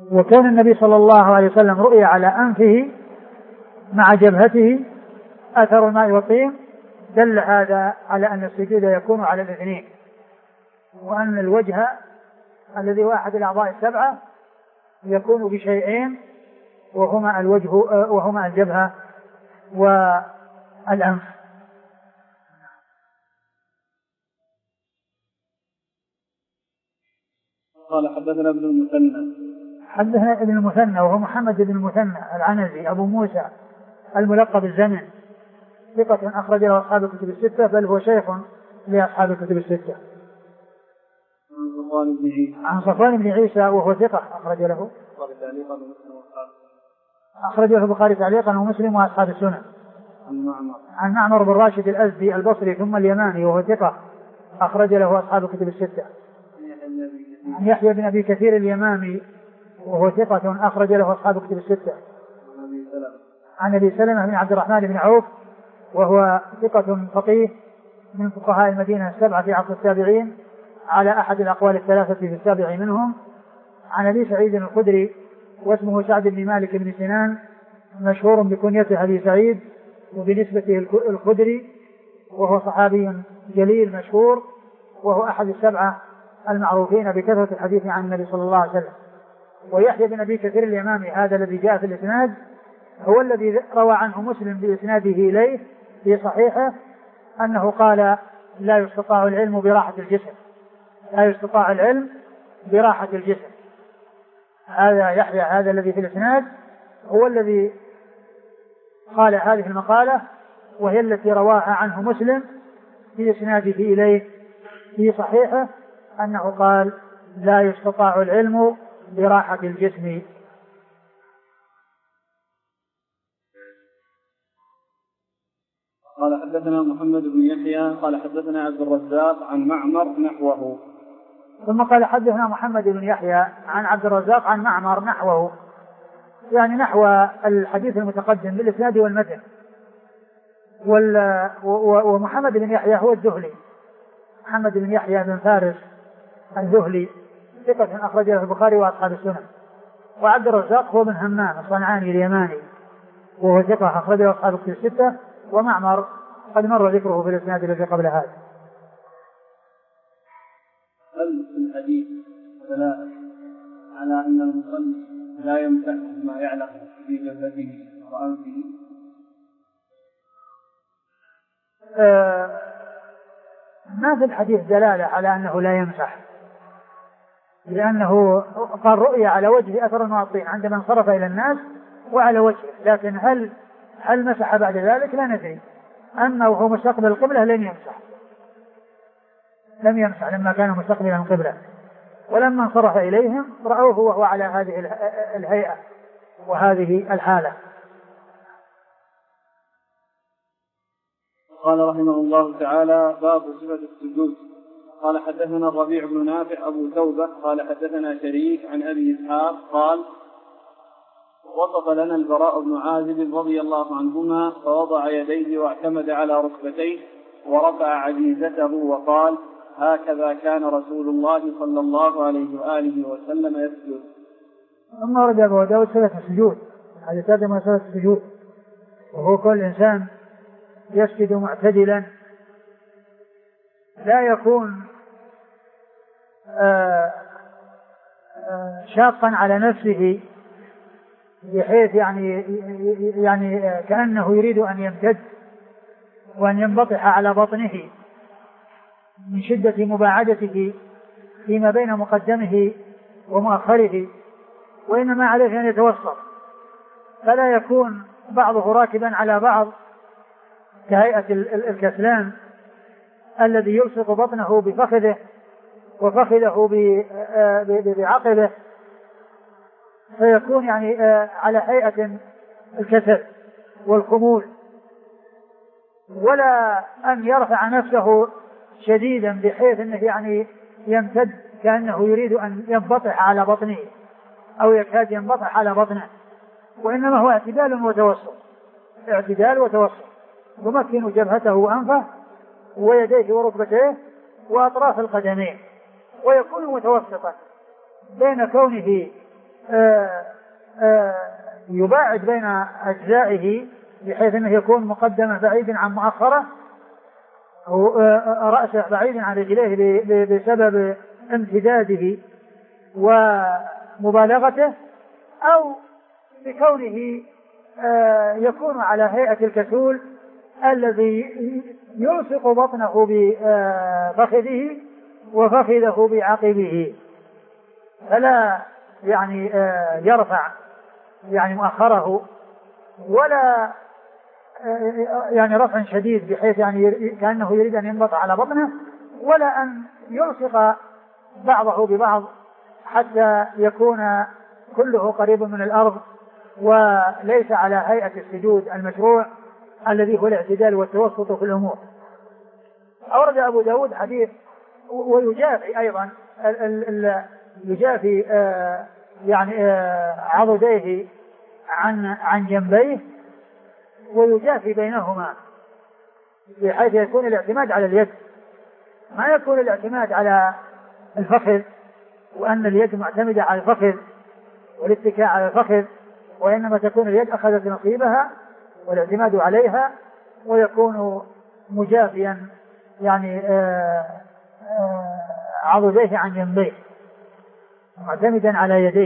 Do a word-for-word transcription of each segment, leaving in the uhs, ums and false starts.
وكان النبي صلى الله عليه وسلم رؤي على أنفه مع جبهته أثر الماء والطين، دل هذا على أن السجود يكون على الاثنين، وأن الوجه الذي هو أحد الأعضاء السبعة يكون بشيئين، وهما الوجه وهما الجبهة والأنف. قال حدثنا ابن المثنى حدثنا ابن المثنى وهو محمد بن المثنى العنزي أبو موسى الملقب الزمن، ثقة أخرج له أصحاب الكتب الستة، بل هو شيخ لأصحاب الكتب الستة. عن صفوان بن عيسى وهو ثقة أخرج له أخرج له البخاري تعليقا ومسلم وأصحاب السنن. عن معمر بن راشد الأزدي البصري ثم اليماني وهو ثقة أخرج له أصحاب الكتب الستة. عن يحيى بن أبي كثير اليمامي وهو ثقة أخرج له أصحاب الكتب الستة. عن أبي سلمة بن عبد الرحمن بن عوف وهو ثقة فقيه من فقهاء المدينة السبعة في عصر التابعين على أحد الأقوال الثلاثة في السابع منهم. عن أبي سعيد الخدري واسمه سعد بن مالك بن سنان، مشهور بكنيته أبي سعيد وبنسبته الخدري، وهو صحابي جليل مشهور، وهو أحد السبعة المعروفين بكثرة الحديث عن النبي صلى الله عليه وسلم. ويحيى بن أبي كثير اليمامي هذا الذي جاء في الإسناد هو الذي روى عنه مسلم بإسناده إليه في صحيحه أنه قال لا يستطاع العلم براحة الجسم، لا يستطاع العلم براحة الجسم. هذا يحيى هذا الذي في الإسناد هو الذي قال هذه المقالة، وهي التي رواها عنه مسلم في إسناده إليه في صحيحه أنه قال لا يستطاع العلم براحة الجسم. قال حدثنا محمد بن يحيى قال حدثنا عبد الرزاق عن معمر نحوه. ثم قال حدثنا محمد بن يحيى عن عبد الرزاق عن معمر نحوه، يعني نحو الحديث المتقدم بالإسناد والمتن. ومحمد بن يحيى هو الذهلي، محمد بن يحيى بن فارس الذهلي ثقة أخرج له البخاري وأصحاب السنن. وعبد الرزاق هو بن همام الصنعاني اليماني وهو ثقة أخرج له أصحاب الكتب الستة. ومعمر قد مر ذكره في الإسناد الذي قبل هذا. هل في الحديث دلالة على أن المصلي لا يمسح ما يعلق في جبهته وأنفه؟ آه ما في الحديث دلالة على أنه لا يمسح، لأنه قال رؤية على وجه أثر المعطين عندما انصرف إلى الناس وعلى وجهه، لكن هل هل مسح بعد ذلك لا ندري. أما وهو مستقبل القبلة لم يمسح، لم يمسح لما كان مستقبلا القبلة، ولما انصرف إليهم رأوه وهو على هذه الهيئة وهذه الحالة. قال رحمه الله تعالى باب صفة السجود. قال حدثنا الربيع بن نافع أبو توبة قال حدثنا شريك عن أبي إسحاق قال وصف لنا البراء بن عازب رضي الله عنهما فوضع يديه واعتمد على ركبتيه ورفع عجيزته وقال هكذا كان رسول الله صلى الله عليه وآله وسلم يسجد. ثم ورد أبو داود صفة السجود، هذا تقدم صفة السجود، وهو كل إنسان يسجد معتدلا لا يكون آآ آآ شاقا على نفسه بحيث يعني يعني كأنه يريد أن يمتد وأن ينبطح على بطنه من شدة مباعدته فيما بين مقدمه ومؤخره، وإنما عليه أن يتوسط، فلا يكون بعضه راكبا على بعض كهيئة الكسلان الذي يلصق بطنه بفخذه وفخذه بعقبه، فيكون يعني على هيئة الكسل والخمول، ولا أن يرفع نفسه شديدا بحيث أنه يعني يمتد كأنه يريد أن ينبطح على بطنه أو يكاد ينبطح على بطنه، وإنما هو اعتدال وتوسط، اعتدال وتوسط، يمكن جبهته وأنفه ويديه وركبتيه وأطراف القدمين، ويكون متوسطا بين كونه آآ آآ يباعد بين أجزائه بحيث أنه يكون مقدما بعيدا عن مؤخره، أو رأسه بعيدا عن رجليه بسبب امتداده ومبالغته، أو بكونه يكون على هيئة الكسول الذي يلصق بطنه بفخذه وفخذه بعقبه، فلا يعني يرفع يعني مؤخره ولا يعني رفع شديد بحيث يعني كأنه يريد أن ينبط على بطنه، ولا أن يلصق بعضه ببعض حتى يكون كله قريب من الأرض وليس على هيئة السجود المشروع الذي هو الاعتدال والتوسط في الأمور. أورد أبو داود حديث ويجافي أيضا يجافي يعني عضديه عن عن جنبيه ويجافي بينهما بحيث يكون الاعتماد على اليد، ما يكون الاعتماد على الفخذ وأن اليد معتمدة على الفخذ والاتكاء على الفخذ، وإنما تكون اليد أخذت نصيبها والاعتماد عليها، ويكون مجافيا يعني عضديه عن جنبيه معتمدا على يديه.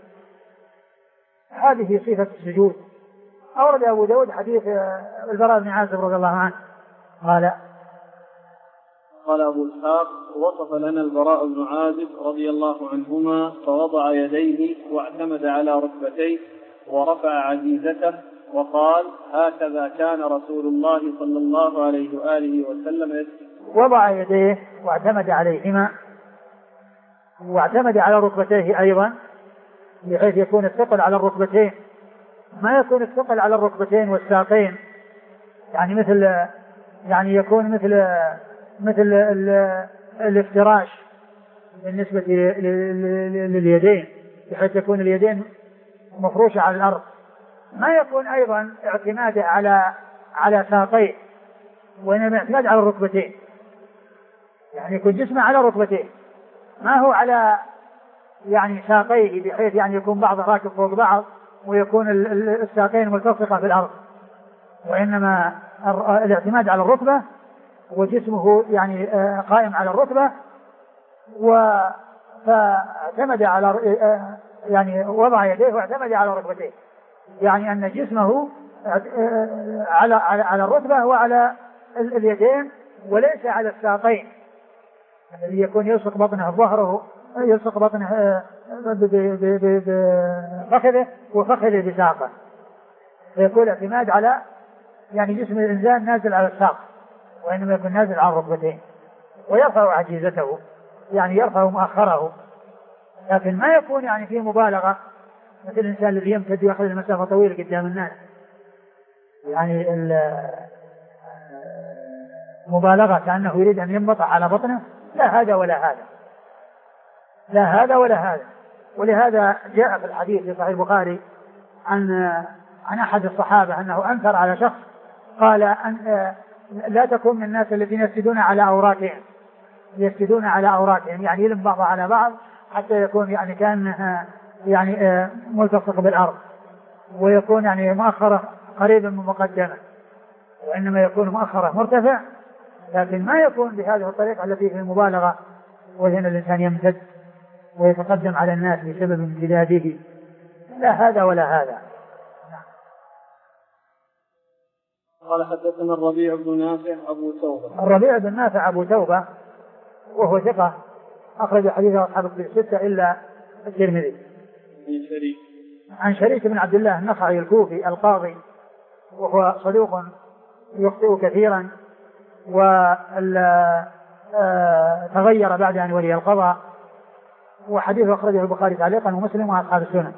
هذه صفة السجود. أورد أبو داود حديث البراء بن عازب رضي الله عنه قال قال أبو إسحاق: وصف لنا البراء بن عازب رضي الله عنهما فوضع يديه واعتمد على ركبتيه ورفع عزيزته وقال: هكذا كان رسول الله صلى الله عليه وآله وسلم يسجد. وضع يديه واعتمد عليهما واعتمد على ركبتيه أيضا بحيث يكون الثقل على الركبتين، ما يكون الثقل على الركبتين والساقين، يعني مثل يعني يكون مثل مثل الافتراش بالنسبة لليدين بحيث يكون اليدين مفروشة على الأرض. ما يكون أيضا اعتماده على على ساقيه، وإنما اعتماد على الركبتين، يعني يكون جسمه على ركبتين ما هو على يعني ساقيه بحيث يعني يكون بعض راكب فوق بعض ويكون الساقين ملتصقة في الأرض، وإنما الاعتماد على الركبة وجسمه يعني قائم على الركبة، فاعتمد على يعني وضع يديه واعتمد على ركبتيه، يعني أن جسمه على على الركبة وعلى اليدين وليس على الساقين الذي يكون يلصق بطنه ظهره يلصق بطنه بفخذه وفخذه بساقه، فيكون اعتماد على يعني جسم الإنسان نازل على الساق وإنما يكون نازل على الركبتين، ويرفع عجيزته يعني يرفع مؤخره، لكن ما يكون يعني فيه مبالغة مثل الإنسان الذي يمتد ويأخذ المسافة طويلة قدام الناس، يعني المبالغة كأنه يريد أن ينبط على بطنه، لا هذا ولا هذا، لا هذا ولا هذا. ولهذا جاء في الحديث في صحيح البخاري عن عن أحد الصحابة أنه أنكر على شخص قال أن لا تكون من الناس الذين يسجدون على أوراقهم يسجدون على أوراقهم يعني يلم بعض على بعض حتى يكون يعني كأنها يعني ملتصق بالأرض، ويكون يعني مؤخرة قريبا من مقدمة، وإنما يكون مؤخرة مرتفع، لكن ما يكون بهذه الطريقة التي في المبالغة، وهنا الإنسان يمتد ويتقدم على الناس بسبب امتداده، لا هذا ولا هذا. قال: حدثنا الربيع بن نافع أبو توبة. الربيع بن نافع أبو توبة وهو ثقة أخرج حديثه أصحاب الكتب الستة إلا الترمذي. عن شريك عن شريك بن عبد الله النخعي الكوفي القاضي، وهو صدوق يخطئ كثيرا وتغير بعد أن ولي القضاء، وحديثه أخرجه البخاري تعليقا ومسلم وأصحاب السنن.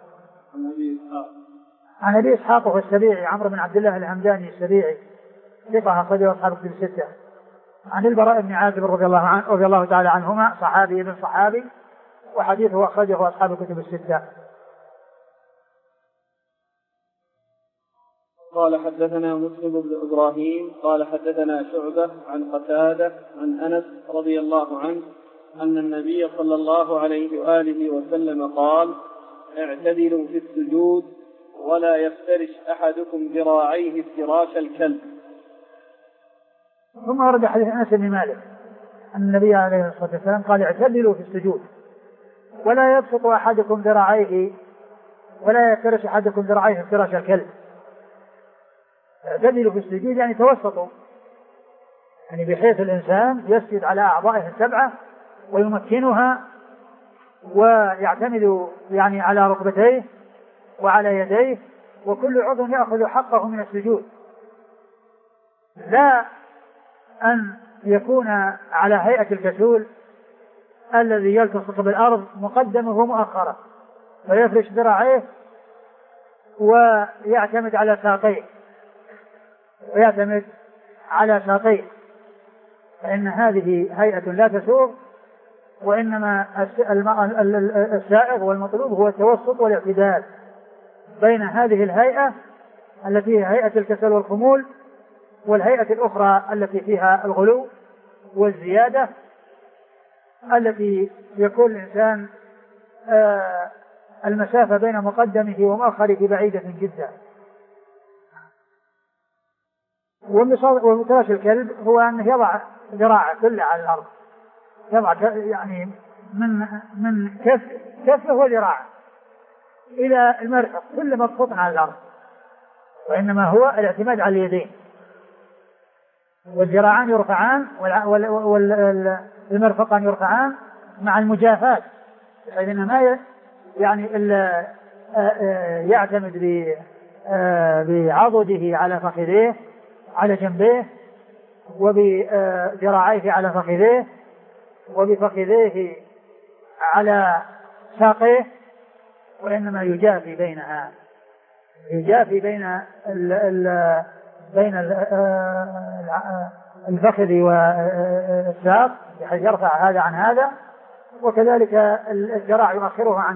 عن أبي إسحاق وهو السبيعي عمرو بن عبد الله الهمداني السبيعي ثقة أخرجه أصحاب الكتب الستة. عن البراء بن عازب رضي الله عنه رضي الله تعالى عنهما صحابي ابن صحابي، وحديثه أخرجه أصحاب الكتب الستة. قال: حدثنا مسلم بن إبراهيم قال حدثنا شعبة عن قتادة عن أنس رضي الله عنه أن النبي صلى الله عليه وآله وسلم قال: اعتدلوا في السجود ولا يفترش أحدكم ذراعيه افتراش الكلب. ثم ورد حديث أنس بن مالك أن النبي عليه الصلاة والسلام قال اعتدلوا في السجود ولا يبسط أحدكم ذراعيه ولا يفترش أحدكم ذراعيه افتراش الكلب. اعتدلوا في السجود يعني توسطوا، يعني بحيث الإنسان يسجد على أعضائه السبعة ويمكنها ويعتمد يعني على ركبتيه وعلى يديه، وكل عضو يأخذ حقه من السجود، لا أن يكون على هيئة الكسول الذي يلتصق بالأرض مقدمه ومؤخرة فيفرش ذراعيه ويعتمد على ساقيه ويعتمد على ساقيه فإن هذه هيئة لا تسوغ، وإنما السائغ والمطلوب هو التوسط والاعتدال بين هذه الهيئة التي هي هيئة الكسل والخمول والهيئة الأخرى التي فيها الغلو والزيادة، التي يكون الإنسان آه المسافة بين مقدمه ومؤخره بعيدة جدا. ومفترش الكلب هو أنه يضع ذراعه كلها على الأرض، يضع يعني من من كف كفه وذراعه إلى المرفق كل مبسوط على الأرض، وإنما هو الاعتماد على اليدين، والذراعان يرفعان والمرفقان يرفعان مع المجافاة، بحيث أنه ما يعني إلا يعتمد بعضده على فخذيه على جنبيه وبذراعيه على فخذيه وبفخذيه على ساقيه، وإنما يجافي بينها، يجافي بين ال ال بين ال الفخذ والساق بحيث يرفع هذا عن هذا، وكذلك الذراع يؤخره عن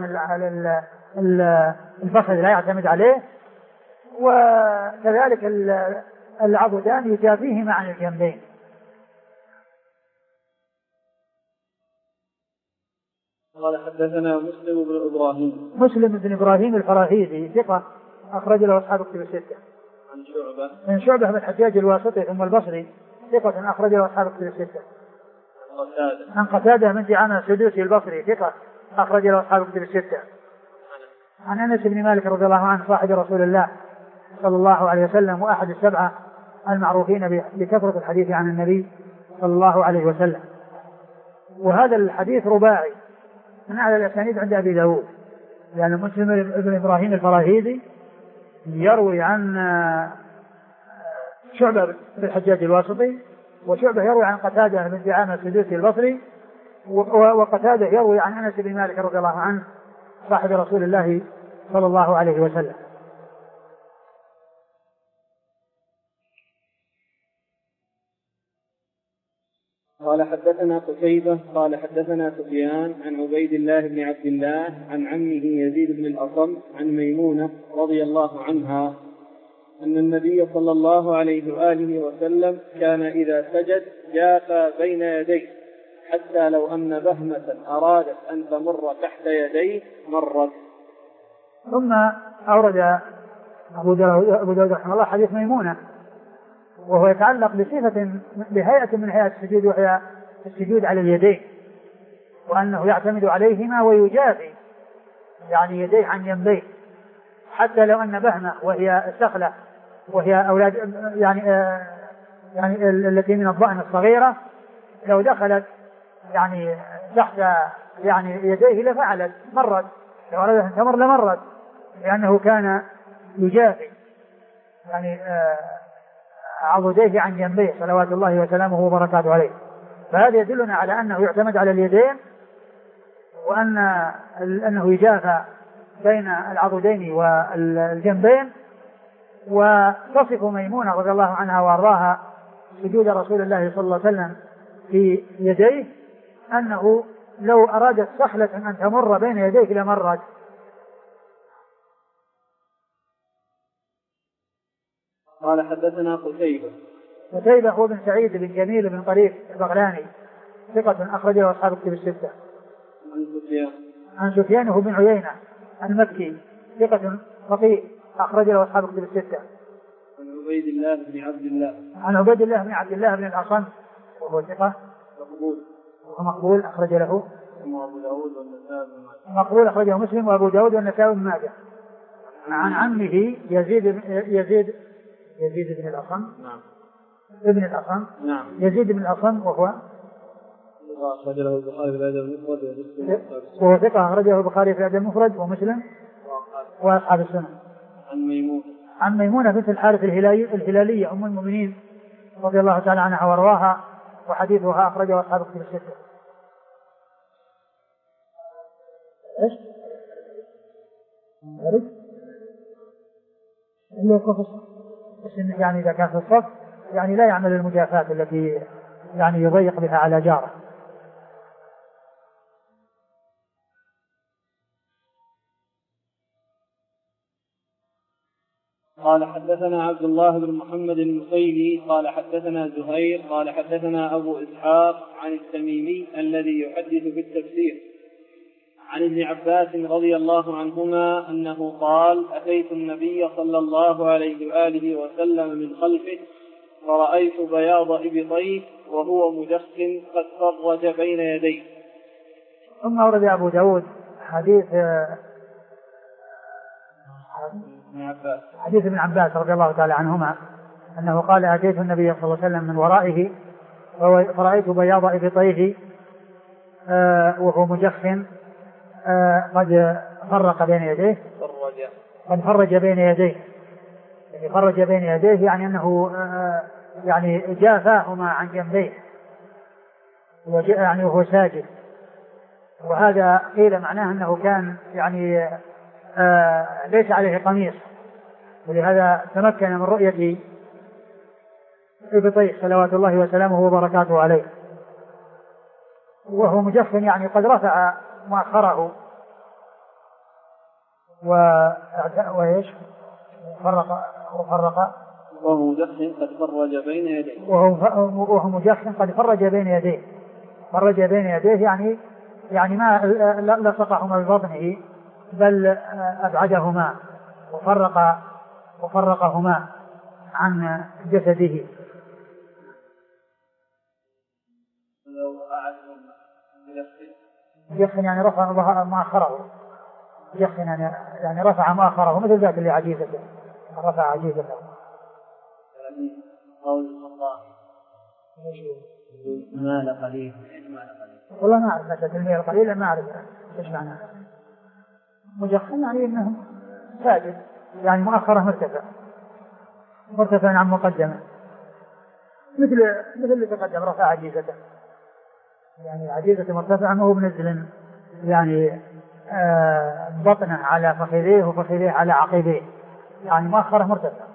الفخذ لا يعتمد عليه، وكذلك العضدان يجافيهما عن الجنبين. قال حدثنا مسلم بن إبراهيم مسلم بن إبراهيم الفراهيدي ثقة أخرج له أصحاب الكتب الستة. عن شعبة من شعبة بن الحجاج الواسطي ثم البصري ثقة أخرج له أصحاب الكتب الستة. عن قتادة من دعامة السدوسي البصري ثقة أخرج له أصحاب الكتب الستة. عن أنس بن مالك رضي الله عنه صاحب رسول الله صلى الله عليه وسلم وأحد السبعة المعروفين بكثرة الحديث عن النبي صلى الله عليه وسلم. وهذا الحديث رباعي من أعلى الأسانيد عند أبي داود، يعني مسلم بن إبراهيم الفراهيدي يروي عن شعبة بن الحجاج الواسطي، وشعبة يروي عن قتادة بن دعامة السدوسي البصري، وقتادة يروي عن أنس بن مالك رضي الله عنه صاحب رسول الله صلى الله عليه وسلم. قال حدثنا قتيبة قال حدثنا سفيان عن عبيد الله بن عبد الله عن عمه يزيد بن الأصم عن ميمونة رضي الله عنها أن النبي صلى الله عليه وآله وسلم كان إذا سجد جاف بين يديه حتى لو أن بهمة أرادت أن تمر تحت يديه مرت. ثم أورد أبو داود رحمه الله حديث ميمونة، وهو يتعلق بصفة بهيئة من هيئات السجود، وهي السجود على اليدين، وأنه يعتمد عليهما ويجافي يعني يديه عن جنبيه حتى لو أن بهمة وهي السخلة وهي أولاد يعني آه يعني التي من الضأن الصغيرة لو دخلت يعني تحت يعني يديه لفعلت مرت، لو أرادت أن تمر لمرت، لأنه كان يجافي يعني آه عضديه عن جنبيه صلوات الله وسلامه وبركاته عليه. فهذا يدلنا على أنه يعتمد على اليدين، وأن أنه يجافى بين العضدين والجنبين. وتصف ميمونة رضي الله عنها وارضاها سجود رسول الله صلى الله عليه وسلم في يديه أنه لو أرادت سخلة أن تمر بين يديه لمرت. قال حدثنا قتيبة قتيبة هو بن سعيد بن جميل بن طريف البغلاني ثقة أخرجه أصحاب الكتب الستة. عن سفيان عن سفيان هو بن عيينة المكي ثقة فقيه أخرج له أصحاب الكتب الستة. عن عبيد الله بن عبد الله عن عبيد الله بن عبد الله بن الأصم وهو ثقة مقبول وهو مقبول أخرج له أبو داود والنسائي بن ماجه. مقبول أخرجه مسلم وأبو داود والنسائي بن ماجه. عن عمه يزيد يزيد يزيد بن الأصم نعم ابن الأصم نعم يزيد بن الأصم وهو أخرج له البخاري في الأدب المفرد ومسلم وهو ثقة أخرجه البخاري في الأدب المفرد ومسلم وأصحاب السنة. عن ميمونة عن ميمونة بنت الحارث الهلالية أم المؤمنين رضي الله تعالى عنها وارضاها وحديثها أخرجه أصحاب الكتب الستة. إيش؟ عرفت؟ اللي يكون في الصف يعني إذا كان في الصف يعني لا يعمل المجافات التي يعني يضيق بها على جاره. قال حدثنا عبد الله بن محمد النخيلي قال حدثنا زهير قال حدثنا أبو إسحاق عن التميمي الذي يحدث في التفسير عن ابن عباس رضي الله عنهما أنه قال أتيت النبي صلى الله عليه وآله وسلم من خلفه فرأيت بياض إبطيه وهو مدخن قد فرج بين يديه. ثم ورد أبو داود حديث حديث ابن عباس رضي الله تعالى عنهما أنه قال أتيت النبي صلى الله عليه وسلم من ورائه فرأيت بياض إبطيه وهو مدخن قد فرق بين يديه قد فرج بين يديه يعني فرج بين يديه يعني أنه يعني جافاهما عن جنبيه يعني وهو ساجد. وهذا قيل معناه أنه كان يعني آه ليس عليه قميص ولهذا تمكن من رؤية إبطيه صلوات الله وسلامه وبركاته عليه. وهو مجفن يعني قد رفع مؤخره وإيش فرق وفرق وهو مجفن قد فرج بين يديه وهو مجفن قد فرج بين يديه فرج بين يديه يعني يعني ما لصقهما ببطنه بل أبعدهما وفرق وفرقهما عن جسده. يخن يعني رفع مؤخره يخن يعني, يعني رفع مؤخره مثل ذاك اللي عجيزته رفع عجيزته. قول الله مال قليل والله ما أعرف مسألة المال القليل ما أعرف إيش معناه. مجخن يعني إنه ساجد يعني مؤخره مرتفع مرتفع عن مقدمه مثل مثل اللي تقدم رفع عجيزته يعني عجيزته مرتفعة وهو بنزل يعني آه بطنه على فخذيه وفخذيه على عقبيه يعني مؤخره مرتفع.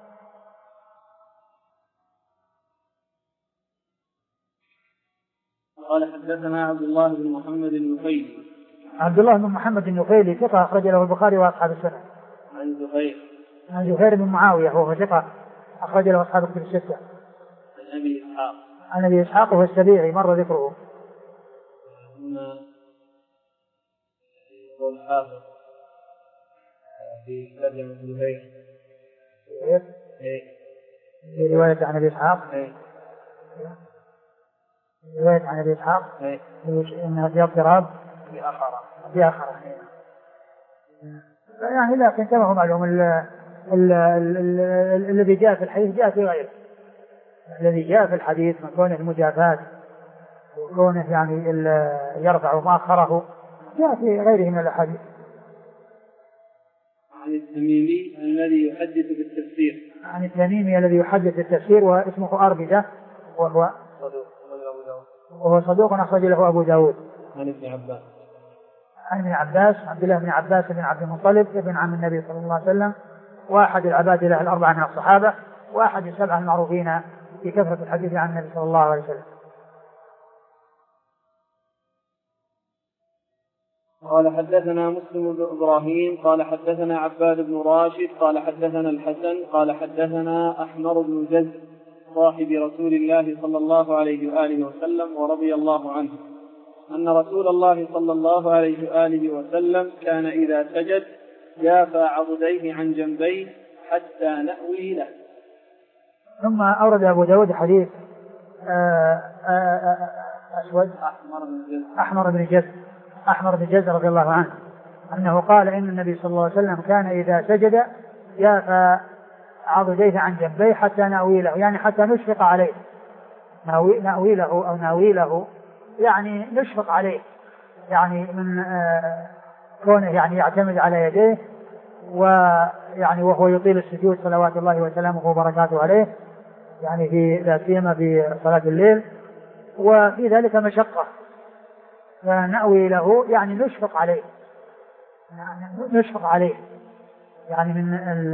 قال حدثنا عبد الله بن محمد النخيلي عبد الله بن محمد النخيلي ثقة أخرج له البخاري وأصحاب السنة. عن زهير عن زهير بن معاوية وهو ثقة أخرج له أصحاب الكتب الستة. عن أبي إسحاق عن أبي إسحاق وهو السبيعي مر ذكره. هنا يقول حافظ في ترجمة زهير في رواية عن أبي إسحاق رواية عن أبي إسحاق إنها في اضطراب بآخرة بآخرة يعني لكن كما هو معلوم الذي جاء في الحديث جاء في غيره. الذي جاء في الحديث من كونه المجافات وكونه يعني يرفع مؤخره جاء في غيره من الأحاديث. عن التميمي الذي يحدث بالتفسير عن التميمي الذي يحدث بالتفسير واسمه أربدة وهو وهو صدوق أخرج له أبو داود. عن ابن عباس عن ابن عباس عبد الله بن عباس بن عبد المطلب ابن عم النبي صلى الله عليه وسلم واحد العباد له الأربعة من الصحابة واحد السبعة المعروفين في كثرة الحديث عن النبي صلى الله عليه وسلم. قال حدثنا مسلم بن إبراهيم قال حدثنا عباد بن راشد قال حدثنا الحسن قال حدثنا أحمر بن جز صاحب رسول الله صلى الله عليه وآله وسلم ورضي الله عنه أن رسول الله صلى الله عليه وآله وسلم كان إذا سجد جافى عضديه عن جنبيه حتى نأوي له. ثم أورد أبو داود حديث أسود أحمر بن جز أحمر بن جز رضي الله عنه أنه قال إن النبي صلى الله عليه وسلم كان إذا سجد جافى عضديه عن جنبيه حتى نأوي له، يعني حتى نشفق عليه، نأوي له أو ناوي له يعني نشفق عليه، يعني من كونه يعني يعتمد على يديه ويعني وهو يطيل السجود صلوات الله وسلامه وبركاته عليه، يعني في لا سيما في صلاة الليل، وفي ذلك مشقة، فنأوي له يعني نشفق عليه، يعني نشفق عليه يعني من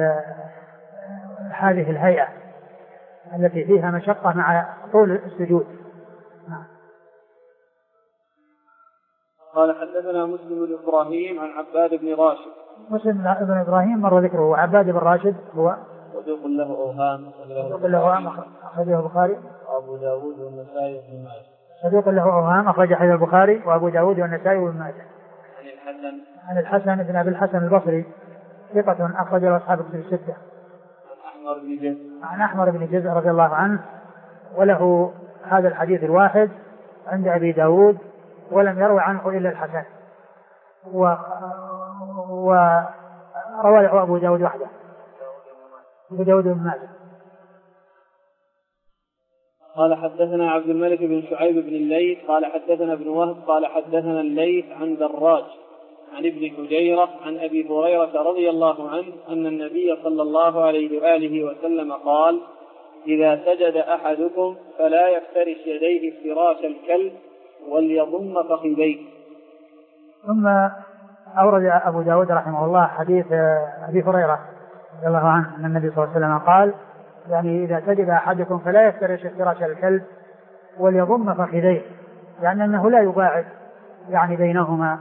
هذه الهيئة التي فيها مشقة مع طول السجود. قال حدثنا مسلم بن إبراهيم عن عباد بن راشد. مسلم بن إبراهيم مر ذكره، وعباد بن راشد هو صدوق له أوهام صدوق له أوهام أخرجه البخاري وأبو داود والنسائي وابن ماجه. صدوق له أوهام أخرج حديث البخاري وأبو داود والنسائي وابن ماجه. عن الحسن عن الحسن بن أبي الحسن البصري ثقة أخرج له أصحاب الكتب الستة. عن أحمر بن جز عن أحمر بن جز رضي الله عنه، وله هذا الحديث الواحد عند أبي داود، ولم يروي عنه إلا الحسن، وروى له أبو داود وحده أبو داود بن ماجه. قال حدثنا عبد الملك بن شعيب بن الليث قال حدثنا ابن وهب قال حدثنا الليث عن دراج عن ابن حجيرة عن أبي هريرة رضي الله عنه أن النبي صلى الله عليه وآله وسلم قال: إذا سجد أحدكم فلا يفترش يديه افتراش الكلب وليضم فخذيه. ثم أورد أبو داود رحمه الله حديث أبي هريرة رضي الله عنه أن النبي صلى الله عليه وسلم قال: يعني إذا سجد أحدكم فلا يفترش افتراش الكلب وليضم فخذيه، يعني أنه لا يباعد يعني بينهما.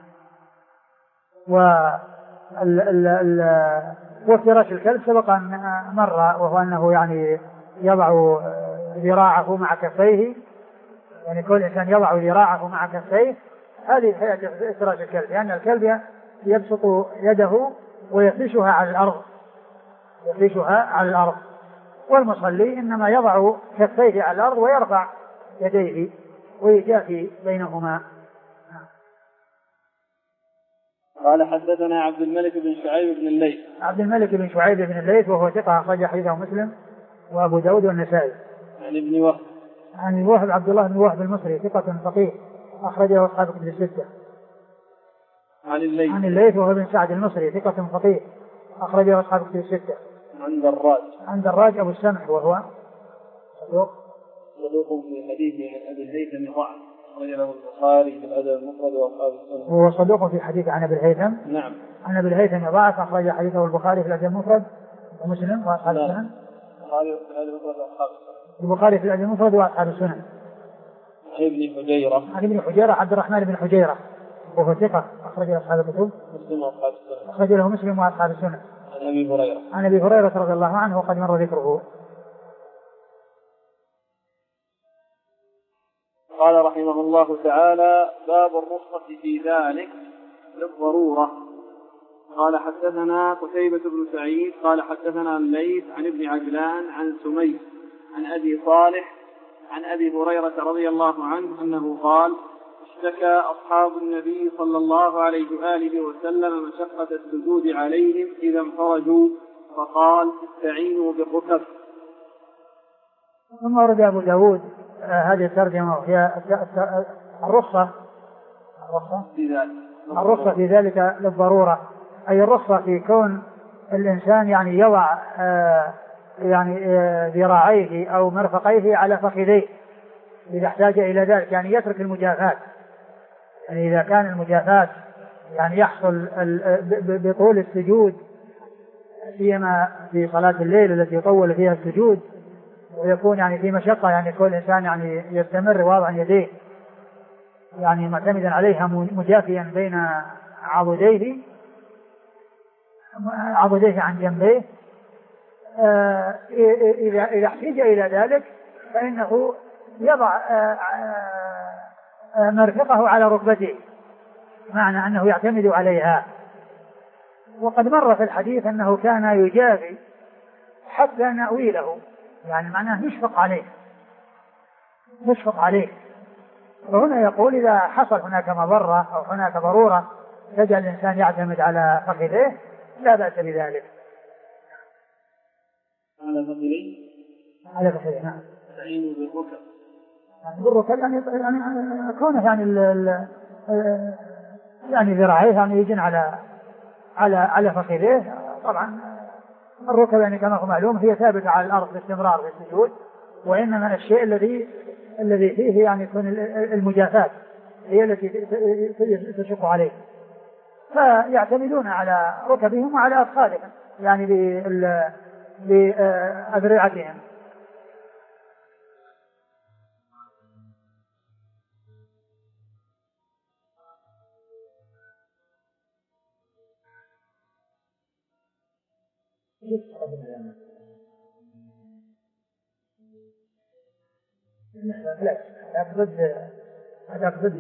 وافتراش الكلب سبق أن مر، وهو أنه يعني يضع ذراعه مع كفيه، يعني كل إنسان يضع ذراعه مع كفيه، هذه هي افتراش الكلب، لأن يعني الكلب يبسط يده ويفرشها على الأرض يفرشها على الأرض والمصلي إنما يضع كفيه على الأرض ويرفع يديه ويجافي بينهما. قال حدثنا عبد الملك بن شعيب بن الليث عبد الملك بن شعيب بن الليث وهو ثقة أخرج حديثه مسلم وأبو داود والنسائي. عن ابن وهب عن وهب عبد الله بن وهب المصري ثقة فقيه أخرجه أصحاب الكتب الستة. عن الليث عن الليث وهو بن سعد المصري ثقة فقيه أخرجه أصحاب الكتب الستة. عن دراج عن دراج أبو السمح وهو صدوق صدوق في حديثه عن أبي الهيثم ضعف أخرجه البخاري في الأدب المفرد وأصحاب السنن. هو صدوق في حديث عن أبي الهيثم. نعم. عن أبي الهيثم ضعف أخرج حديثه البخاري في الأدب المفرد ومسلم وأصحاب السنن. البخاري في الأدب المفرد وأصحاب السنن. البخاري في الأدب المفرد وأصحاب السنن. عن ابن حجيرة عن ابن حجيرة عبد الرحمن بن حجيرة وهو ثقة أخرج له أصحاب الكتب مسلم وأصحاب السنن. أخرج له مسلم وأصحاب السنن. عن أبي هريرة عن أبي هريرة رضي الله عنه وقد مر ذكره. قال رحمه الله تعالى: باب الرخصة في ذلك للضرورة. قال حدثنا قتيبة بن سعيد قال حدثنا الليث عن ابن عجلان عن سمي عن أبي صالح عن أبي هريرة رضي الله عنه أنه قال: اشتكى أصحاب النبي صلى الله عليه وآله وسلم مشقة السجود عليهم إذا انفرجوا فقال: استعينوا بالركب. ثم ورد أبو داود هذه الترجمة وهي الرخصة في ذلك الرخصة في ذلك للضرورة، أي الرخصة في كون الإنسان يعني يضع يعني ذراعيه أو مرفقيه على فخذيه إذا احتاج إلى ذلك، يعني يترك المجافات. يعني إذا كان المجافات يعني يحصل بطول السجود فيما في صلاة الليل التي يطول فيها السجود ويكون يعني في مشقة، يعني كل إنسان يعني يستمر واضعا يديه يعني معتمدا عليها مجافيا بين عضديه عضديه عن جنبيه، إذا إذا احتاج إلى ذلك فإنه يضع مرفقه على ركبته، معنى أنه يعتمد عليها. وقد مر في الحديث أنه كان يجافي حتى نأويله، يعني معناه يشفق عليه يشفق عليه. وهنا يقول إذا حصل هناك مضرة أو هناك ضرورة تجعل الإنسان يعتمد على فخذيه لا بأس بذلك. على فخذيه على فخذيه نعم. تعين بالركب يعني بالركب يعني يعني كونه يعني ال ال يعني ذراعيه يعني يجن على على على فخذيه. طبعا الركب يعني كما هو معلوم هي ثابتة على الأرض باستمرار في السجود، وإنما الشيء الذي الذي فيه يعني يكون المجافات هي التي تشق عليه، فيعتمدون على ركبهم وعلى أفخاذهم يعني بأذرعتهم. لا ضد هذا ضد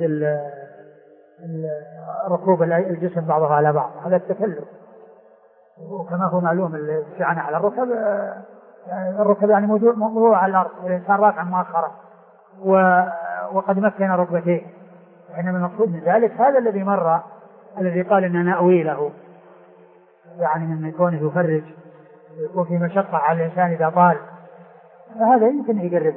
الركوب الجسم بعضها على بعض، هذا التكلف. وكما هو معلوم الشعنة على الركب، الركب يعني موضوع على الأرض والإنسان رافع مؤخرا وقد مكن ركبتيه، وإنما المقصود من ذلك هذا الذي مر الذي قال إننا نأوي له، يعني من يكون يفرج يكون في مشقة على الإنسان إذا طال، فهذا يمكن يقرب.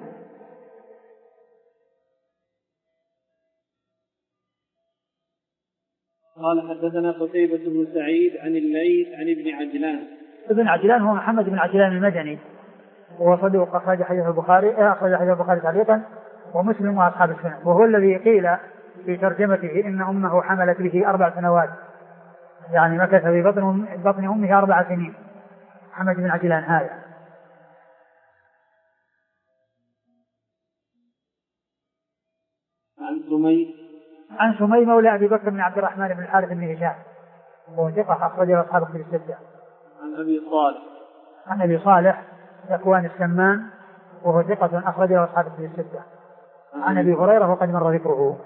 قال حدثنا قتيبة بن سعيد عن الليث عن ابن عجلان. ابن عجلان هو محمد بن عجلان المدني، وهو صدوق أخرج حديث البخاري أخرج حديث البخاري تعليقا ومسلم وأصحاب السنن، وهو الذي قيل في ترجمته إن أمه حملت به أربع سنوات، يعني مكث في بطن بطن أمه أربع سنين. محمد بن عجلان هذا. عن سمي عن سمي مولى أبي بكر بن عبد الرحمن بن الحارث بن هشام، وهو ثقة أخرجه أصحاب الكتب الستة. عن أبي صالح عن أبي صالح ذكوان السمان، وهو ثقة أخرجه أصحاب الكتب الستة. عن أبي هريرة وقد مر ذكره.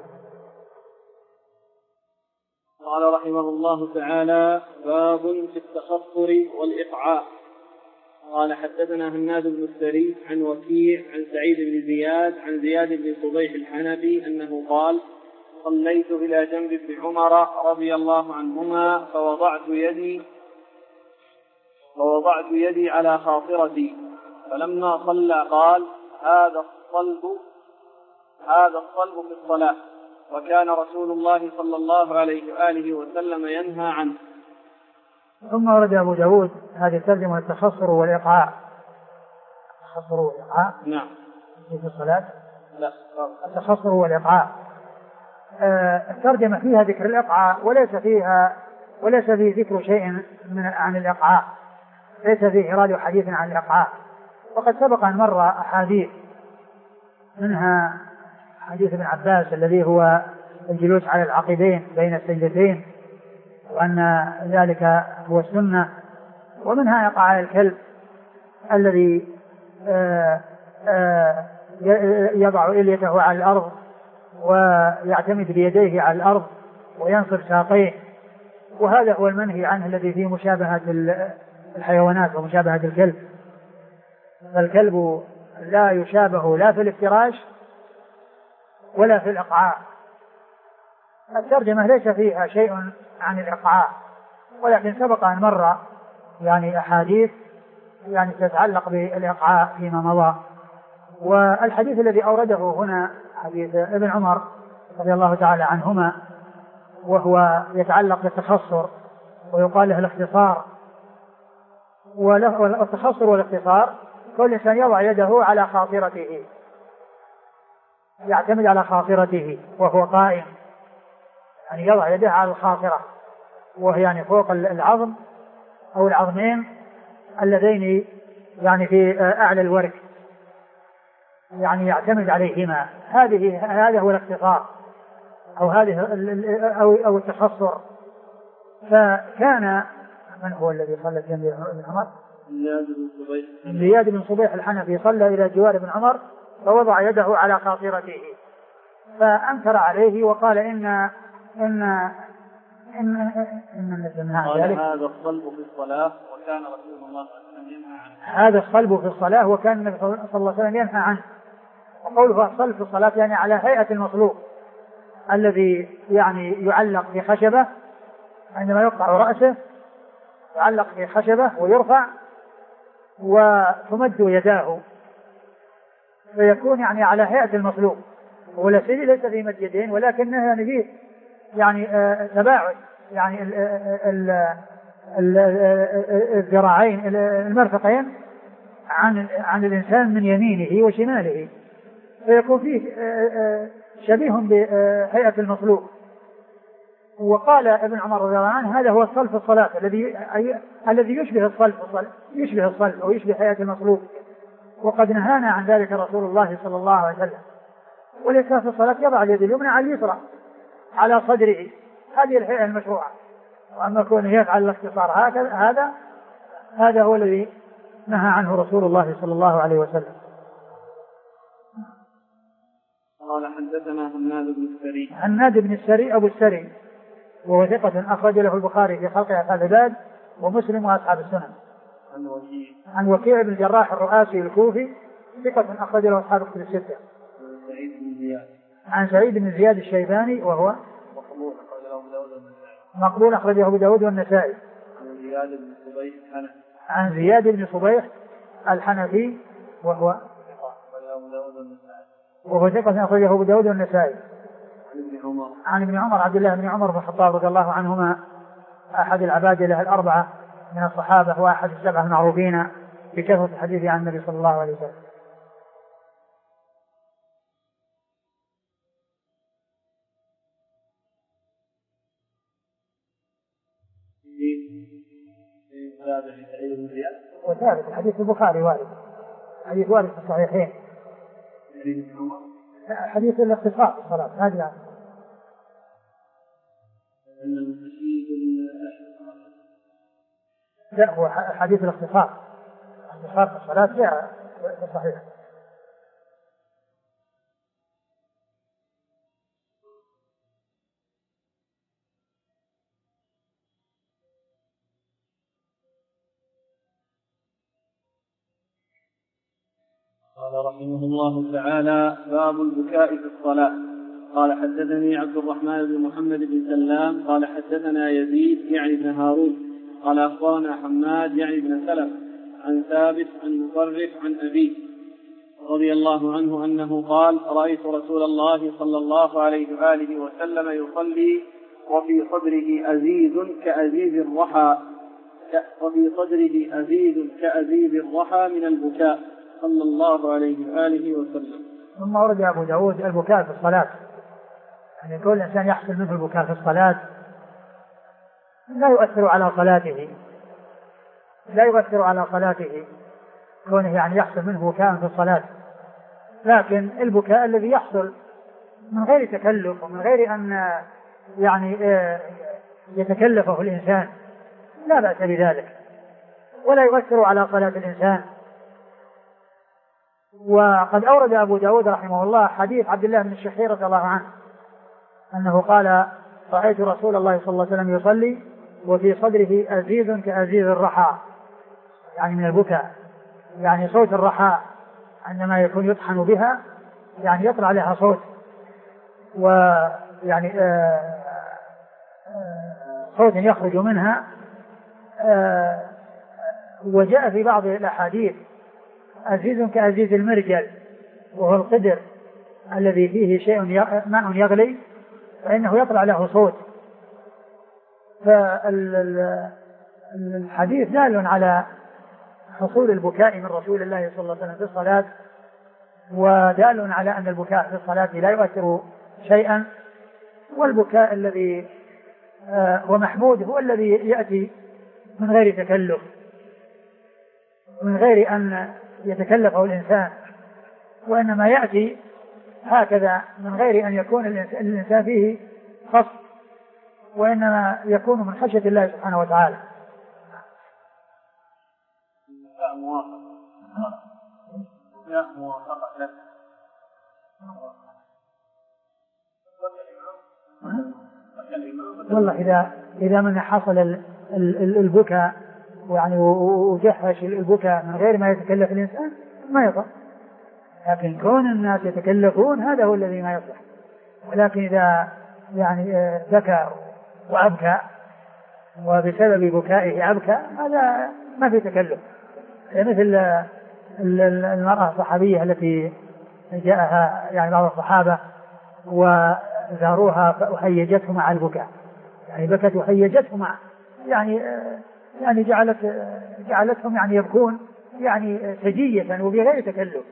قال رحمه الله تعالى: باب في التخطر والإقعاء. قال حدثنا هناد بن السري عن وكيع عن سعيد بن زياد عن زياد بن صبيح الحنفي أنه قال: صليت إلى جنب ابن عمر رضي الله عنهما فوضعت يدي فوضعت يدي على خاصرتي، فلما صلى قال: هذا الصلب هذا الصلب في الصلاة، وكان رسول الله صلى الله عليه وآله وسلم ينهى عنه. ثم ورد أبو داود هذه الترجمة: التخصر والإقعاء. التخصر والإقعاء نعم في الصلاة. لا التخصر والإقعاء. آه الترجمة فيها ذكر الإقعاء وليس فيها وليس فيه ذكر شيء من عن الإقعاء، ليس فيه إرادة حديث عن الإقعاء. وقد سبق أن مر أحاديث منها حديث ابن عباس الذي هو الجلوس على العقبين بين السجدتين، وأن ذلك هو السنة. ومنها إقعاء الكلب الذي آآ آآ يضع إليته على الأرض ويعتمد بيديه على الأرض وينصب ساقيه، وهذا هو المنهي عنه الذي فيه مشابهة الحيوانات ومشابهة الكلب. فالكلب لا يشابه لا في الافتراش ولا في الإقعاء. الترجمة ليس فيها شيء عن الإقعاء، ولكن سبق أن مر يعني أحاديث يعني تتعلق بالإقعاء فيما مضى. والحديث الذي أورده هنا حديث ابن عمر رضي الله تعالى عنهما، وهو يتعلق بالتخصر ويقال له الاختصار. والتخصر والاختصار كل إنسان يضع يده على خاصرته، يعتمد على خاصرته وهو قائم، يعني يضع يده على الخاصرة وهي يعني فوق العظم أو العظمين اللذين يعني في أعلى الورك، يعني يعتمد عليهما. هذه هذا هو الاختصار أو هذه أو أو التخصر. فكان من هو الذي صلى جنب ابن عمر؟ زياد بن صبيح الحنفي صلى إلى جوار ابن عمر فوضع يده على خاصرته، فأنكر عليه وقال إن إن إن إن إن هذا الصلب في الصلاة وكان رسول الله صلى الله عليه وسلم ينهى عنه. هذا الصلب في الصلاة وكان النبي صلى الله عليه وسلم ينهى عنه. وقوله الصلب في الصلاة يعني على هيئة المصلوب الذي يعني يعلق في خشبة، عندما يقطع رأسه يعلق في خشبة ويرفع وتمد يداه فيكون يعني على هيئة المصلوب. ولا سيدي ليس في مد يدين ولكنه يعني فيه يعني آه تباعد يعني ال ال ال الذراعين المرفقين عن عن الإنسان من يمينه وشماله، فيكون فيه آه آه شبيه بهيئة المصلوب. وقال ابن عمر رضي الله عنه هذا هو الصلب في الصلاة الذي الذي يشبه الصلب يشبه الصلب أو يشبه هيئة المصلوب، وقد نهانا عن ذلك رسول الله صلى الله عليه وسلم. وليس في الصلاة يضع اليد اليمنى على اليسرى على صدره، هذه الهيئة المشروعة. وأما كونه يفعل الاختصار هكذا هذا هذا هو الذي نهى عنه رسول الله صلى الله عليه وسلم. قال حدثنا هناد بن السري. هناد بن السري أبو السري وهو ثقة أخرج له البخاري في خلق أفعال العباد ومسلم وأصحاب السنن. عن وكيع. عن وكيع بن الجراح الرؤاسي الكوفي ثقة أخرج له أصحاب الكتب الستة. سعيد بن زياد. عن سعيد بن زياد الشيباني وهو مقبول أخرجه أبو داود والنسائي. مقبول أخرجه أبو داود والنسائي. عن زياد بن صبيح الحنفي. عن زياد بن صبيح الحنفي وهو أخرجه أبو داود والنسائي. وهو ثقة أخرجه أبو داود والنسائي. عن ابن عمر. عن ابن عمر عبد الله بن عمر بن الخطاب رضي الله عنهما أحد العباد له الأربعة من الصحابة وأحد السبعة المعروفين بكثرة الحديث عن النبي صلى الله عليه وسلم. وثابت الحديث البخاري وارد، حديث وارد في الصحيحين. حديث الاختصار في الصلاة هذه يعني. لا هو حديث الاختصار، الاختصار في الصلاة جاء في الصحيح. قال رحمه الله تعالى: باب البكاء في الصلاة. قال حدثني عبد الرحمن بن محمد بن سلام قال حدثنا يزيد يعني بن هارون قال أخبرنا حماد يعني بن سلمة عن ثابت عن مطرف عن أبيه رضي الله عنه أنه قال: رأيت رسول الله صلى الله عليه وآله وسلم يصلي وفي صدره أزيز كأزيز الرحى وفي صدره أزيز كأزيز الرحى من البكاء صلى الله عليه وآله وسلم. ثم ورد أبو داود البكاء في الصلاة، يعني كل إنسان يحصل منه البكاء في الصلاة لا يؤثر على صلاته لا يؤثر على صلاته كونه يعني يحصل منه بكاء في الصلاة، لكن البكاء الذي يحصل من غير تكلف ومن غير أن يعني يتكلفه الإنسان لا بأس بذلك ولا يؤثر على صلاة الإنسان. وقد أورد أبو داود رحمه الله حديث عبد الله بن الشخير رضي الله عنه أنه قال: رأيت رسول الله صلى الله عليه وسلم يصلي وفي صدره أزيز كأزيز الرحى، يعني من البكاء، يعني صوت الرحى عندما يكون يطحن بها يعني يطلع لها صوت، ويعني آآ آآ صوت يخرج منها. وجاء في بعض الأحاديث أزيز كأزيز المرجل، وهو القدر الذي فيه شيء ماء يغلي فإنه يطلع له صوت. فالحديث دال على حصول البكاء من رسول الله صلى الله عليه وسلم في الصلاة، ودال على أن البكاء في الصلاة لا يؤثر شيئا، والبكاء الذي هو محمود هو الذي يأتي من غير تكلف، من غير أن يتكلفه الإنسان، وإنما يأتي هكذا من غير أن يكون الإنسان فيه قصد، وإنما يكون من خشية الله سبحانه وتعالى. والله إذا إذا من حصل البكاء يعني وجهش البكاء من غير ما يتكلف الإنسان ما يصح، لكن كون الناس يتكلفون هذا هو الذي ما يصح. ولكن إذا يعني بكى وأبكى وبسبب بكائه أبكى هذا ما في تكلف، مثل المرأة الصحابية التي جاءها يعني بعض الصحابة وزاروها وهيجته مع البكاء، يعني بكت وهيجته مع يعني يعني جعلت جعلتهم يعني يبكون يعني سجية وبغير تكلف.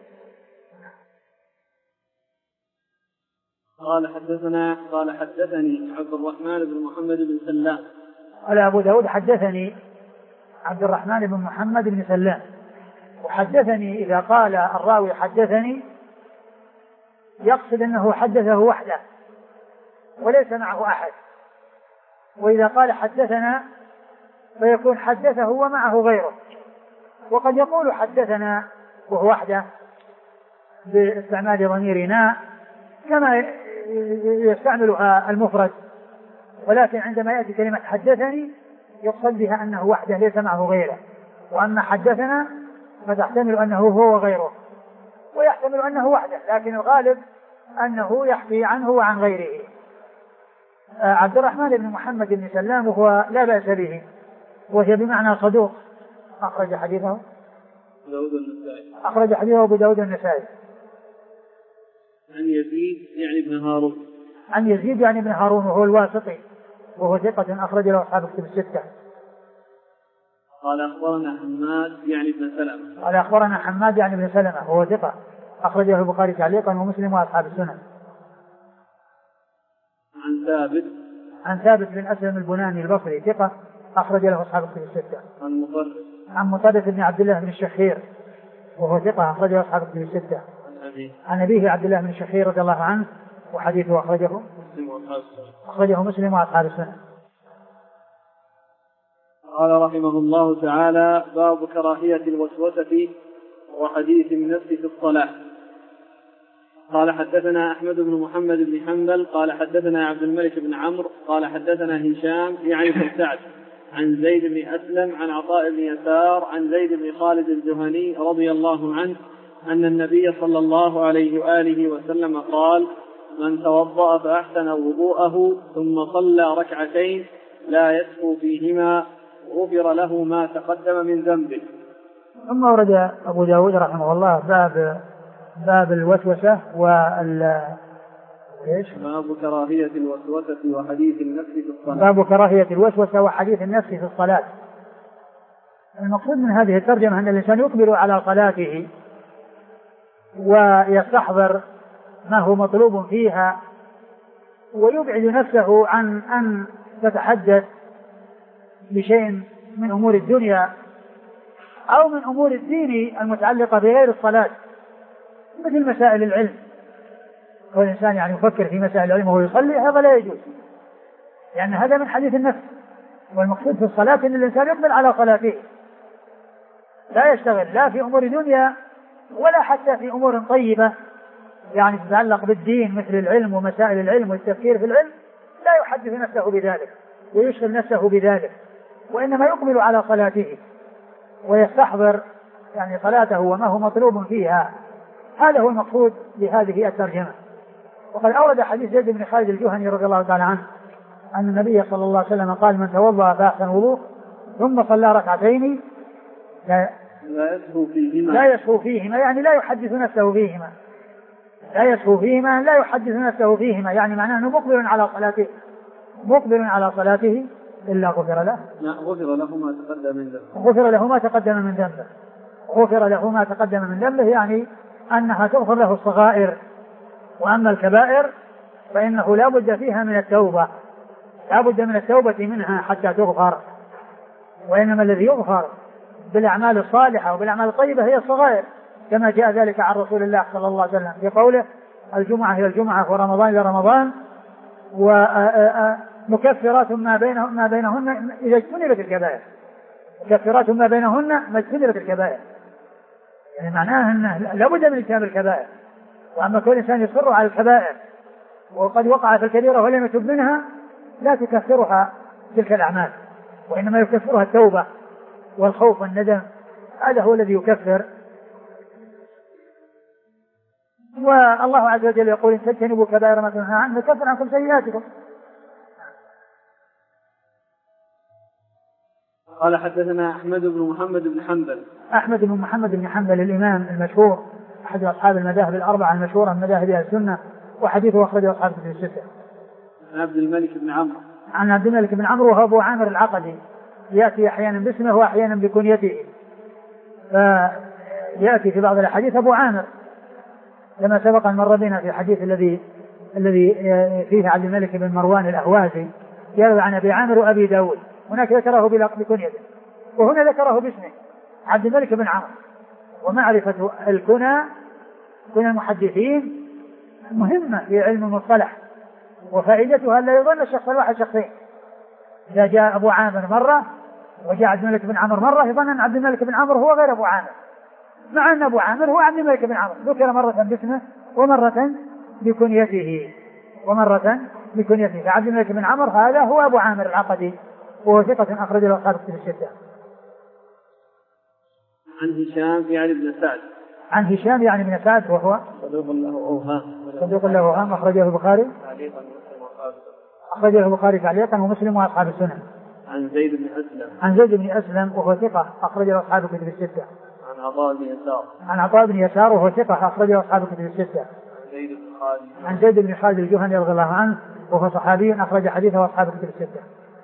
قال حدثنا قال حدثني عبد الرحمن بن محمد بن سلام. قال أبو داود حدثني عبد الرحمن بن محمد بن سلام. وحدثني إذا قال الراوي حدثني يقصد أنه حدثه وحده وليس معه أحد، وإذا قال حدثنا فيكون حدثه ومعه غيره. وقد يقول حدثنا وهو وحده باستعمال ضميرنا كما يستعملها المفرد، ولكن عندما يأتي كلمة حدثني يقصد بها أنه وحده ليس معه غيره. وأما حدثنا فتحتمل أنه هو وغيره، ويحتمل أنه وحده، لكن الغالب أنه يحكي عنه وعن غيره. عبد الرحمن بن محمد بن سلام وهو لا بأس به، وهي بمعنى صدوق، أخرج حديثه داود النسائي أخرج حديثه أبو داود النسائي. عن يزيد يعني ابن هارون عن يزيد يعني ابن هارون وهو الواسطي وهو ثقة أخرج له أصحاب الكتب الستة. قال أخبرنا حماد يعني ابن سلمة. قال أخبرنا حماد يعني ابن سلمة وهو ثقة أخرج له البخاري تعليقا ومسلم وأصحاب السنن. عن ثابت عن ثابت بن أسلم البناني البصري ثقة أخرج له أصحاب الكتب الستة. عن مطرف عن مطرف بن عبد الله بن الشخير وهو ثقة أخرج له أصحاب الكتب الستة. عن أبيه عبد الله بن الشخير رضي الله عنه وحديثه أخرجه مسلم وأصحاب السنن. أخرجه مسلم وأصحاب السنن. قال رحمه الله تعالى: باب كراهية الوسوسة وحديث النفس في الصلاة. قال حدثنا أحمد بن محمد بن حنبل قال حدثنا عبد الملك بن عمرو قال حدثنا هشام يعني بن سعد عن زيد بن أسلم عن عطاء بن يسار عن زيد بن خالد الجهني رضي الله عنه أن النبي صلى الله عليه وآله وسلم قال: من توضأ فأحسن وضوءه ثم صلى ركعتين لا يسهو فيهما غفر له ما تقدم من ذنبه. ثم ورد أبو داود رحمه الله باب باب الوسوسة وال إيش؟ باب كراهية الوسوسة وحديث النفس في الصلاة. باب كراهية الوسوسة وحديث النفس في الصلاة. المقصود من هذه الترجمة أن الإنسان يقبل على صلاته ويستحضر ما هو مطلوب فيها ويبعد نفسه عن أن تتحدث بشيء من أمور الدنيا أو من أمور الدين المتعلقة بغير الصلاة، مثل مسائل العلم. والإنسان يعني يفكر في مسائل العلم وهو يصلي، هذا لا يجوز، لأن هذا من حديث النفس. والمقصود في الصلاة أن الإنسان يقبل على صلاته، لا يشتغل لا في أمور دنيا ولا حتى في أمور طيبة يعني تتعلق بالدين مثل العلم ومسائل العلم والتفكير في العلم، لا يحدث نفسه بذلك ويشغل نفسه بذلك، وإنما يقبل على صلاته ويستحضر يعني صلاته وما هو مطلوب فيها. هذا هو المقصود بهذه الترجمة. وقد أورد حديث زيد بن خالد الجهني رضي الله تعالى عنه أن النبي صلى الله عليه وسلم قال: من توضأ فأحسن وضوء ثم صلى ركعتين لا لا يسهو فيهما لا يسهو فيهما يعني لا يحدث نفسه فيهما لا يسهو فيهما لا يحدث نفسه فيهما يعني معناه أنه مقبل على صلاته مقبل على صلاته إلا غفر له غفر له ما تقدم من ذنبه غفر له ما تقدم من ذنبه غفر له ما تقدم من ذنبه يعني أنها تغفر له الصغائر، وأما الكبائر فإنه لا بد فيها من التوبة لا بد من التوبة منها حتى تغفر، وإنما الذي يغفر بالأعمال الصالحة وبالأعمال الطيبة هي الصغائر، كما جاء ذلك عن رسول الله صلى الله عليه وسلم في قوله: الجمعة إلى الجمعة ورمضان إلى رمضان ومكفرات ما بينهن ما بينهن إذا اجتنبت الكبائر مكفرات ما بينهن ما اجتنبت الكبائر، يعني معناه أنه لا بد من اجتناب الكبائر. وأما كل إنسان يصر على الكبائر وقد وقع في الكبيرة ولم يتب منها لا تكفرها تلك الأعمال، وإنما يكفرها التوبة والخوف والندم، هذا هو الذي يكفر. والله عز وجل يقول إن تجتنبوا كبائر ما تنهى عنه نكفر عنكم سيئاتكم. قال حدثنا أحمد بن محمد بن حنبل. أحمد بن محمد بن حنبل الإمام المشهور أحد أصحاب المذاهب الأربعة المشهورة من مذاهب أهل السنة، وحديثه أخرجه أصحاب الكتب الستة. عن عبد الملك بن عمرو. عن عبد الملك بن عمرو وهو أبو عامر العقدي، يأتي أحيانا باسمه وأحيانا بكنيته، فيأتي في بعض الأحاديث أبو عامر لما سبق أن مر بنا في الحديث الذي الذي فيه عبد الملك بن مروان الأهوازي يروي عن أبي عامر وأبي داود، هناك ذكره بكنيته وهنا ذكره باسمه عبد الملك بن عمرو. ومعرفة الكنى كنى المحدثين مهمة في علم المصطلح، وفائدتها لا يظن الشخص الواحد شخصين. إذا جاء أبو عامر مرة وجاء عبد الملك بن عمرو مرة يظن أن عبد الملك بن عمرو هو غير أبو عامر، مع أن أبو عامر هو عبد الملك بن عمرو، ذكر مرة باسمه ومرة بكنيته ومرة بكنيته. فعبد الملك بن عمرو هذا هو أبو عامر العقدي، وهو ثقة أخرج له أصحاب الكتب الستة. عن هشام يعني بن سعد. عن هشام يعني بن سعد وهو صدوق له أوهام. صدوق له أوهام أخرجه البخاري تعليقا أخرجه البخاري تعليقا ومسلم وأصحاب السنن. عن زيد بن أسلم. عن زيد بن أسلم وهو ثقة أخرجه أصحاب الكتب الستة. عن عطاء بن يسار. عن عطاء بن يسار وهو ثقة أخرجه أصحاب الكتب الستة. عن زيد بن خالد. عن زيد بن خالد الجهني رضي الله عنه وهو صحابي أخرج حديثه أصحاب الكتب الستة.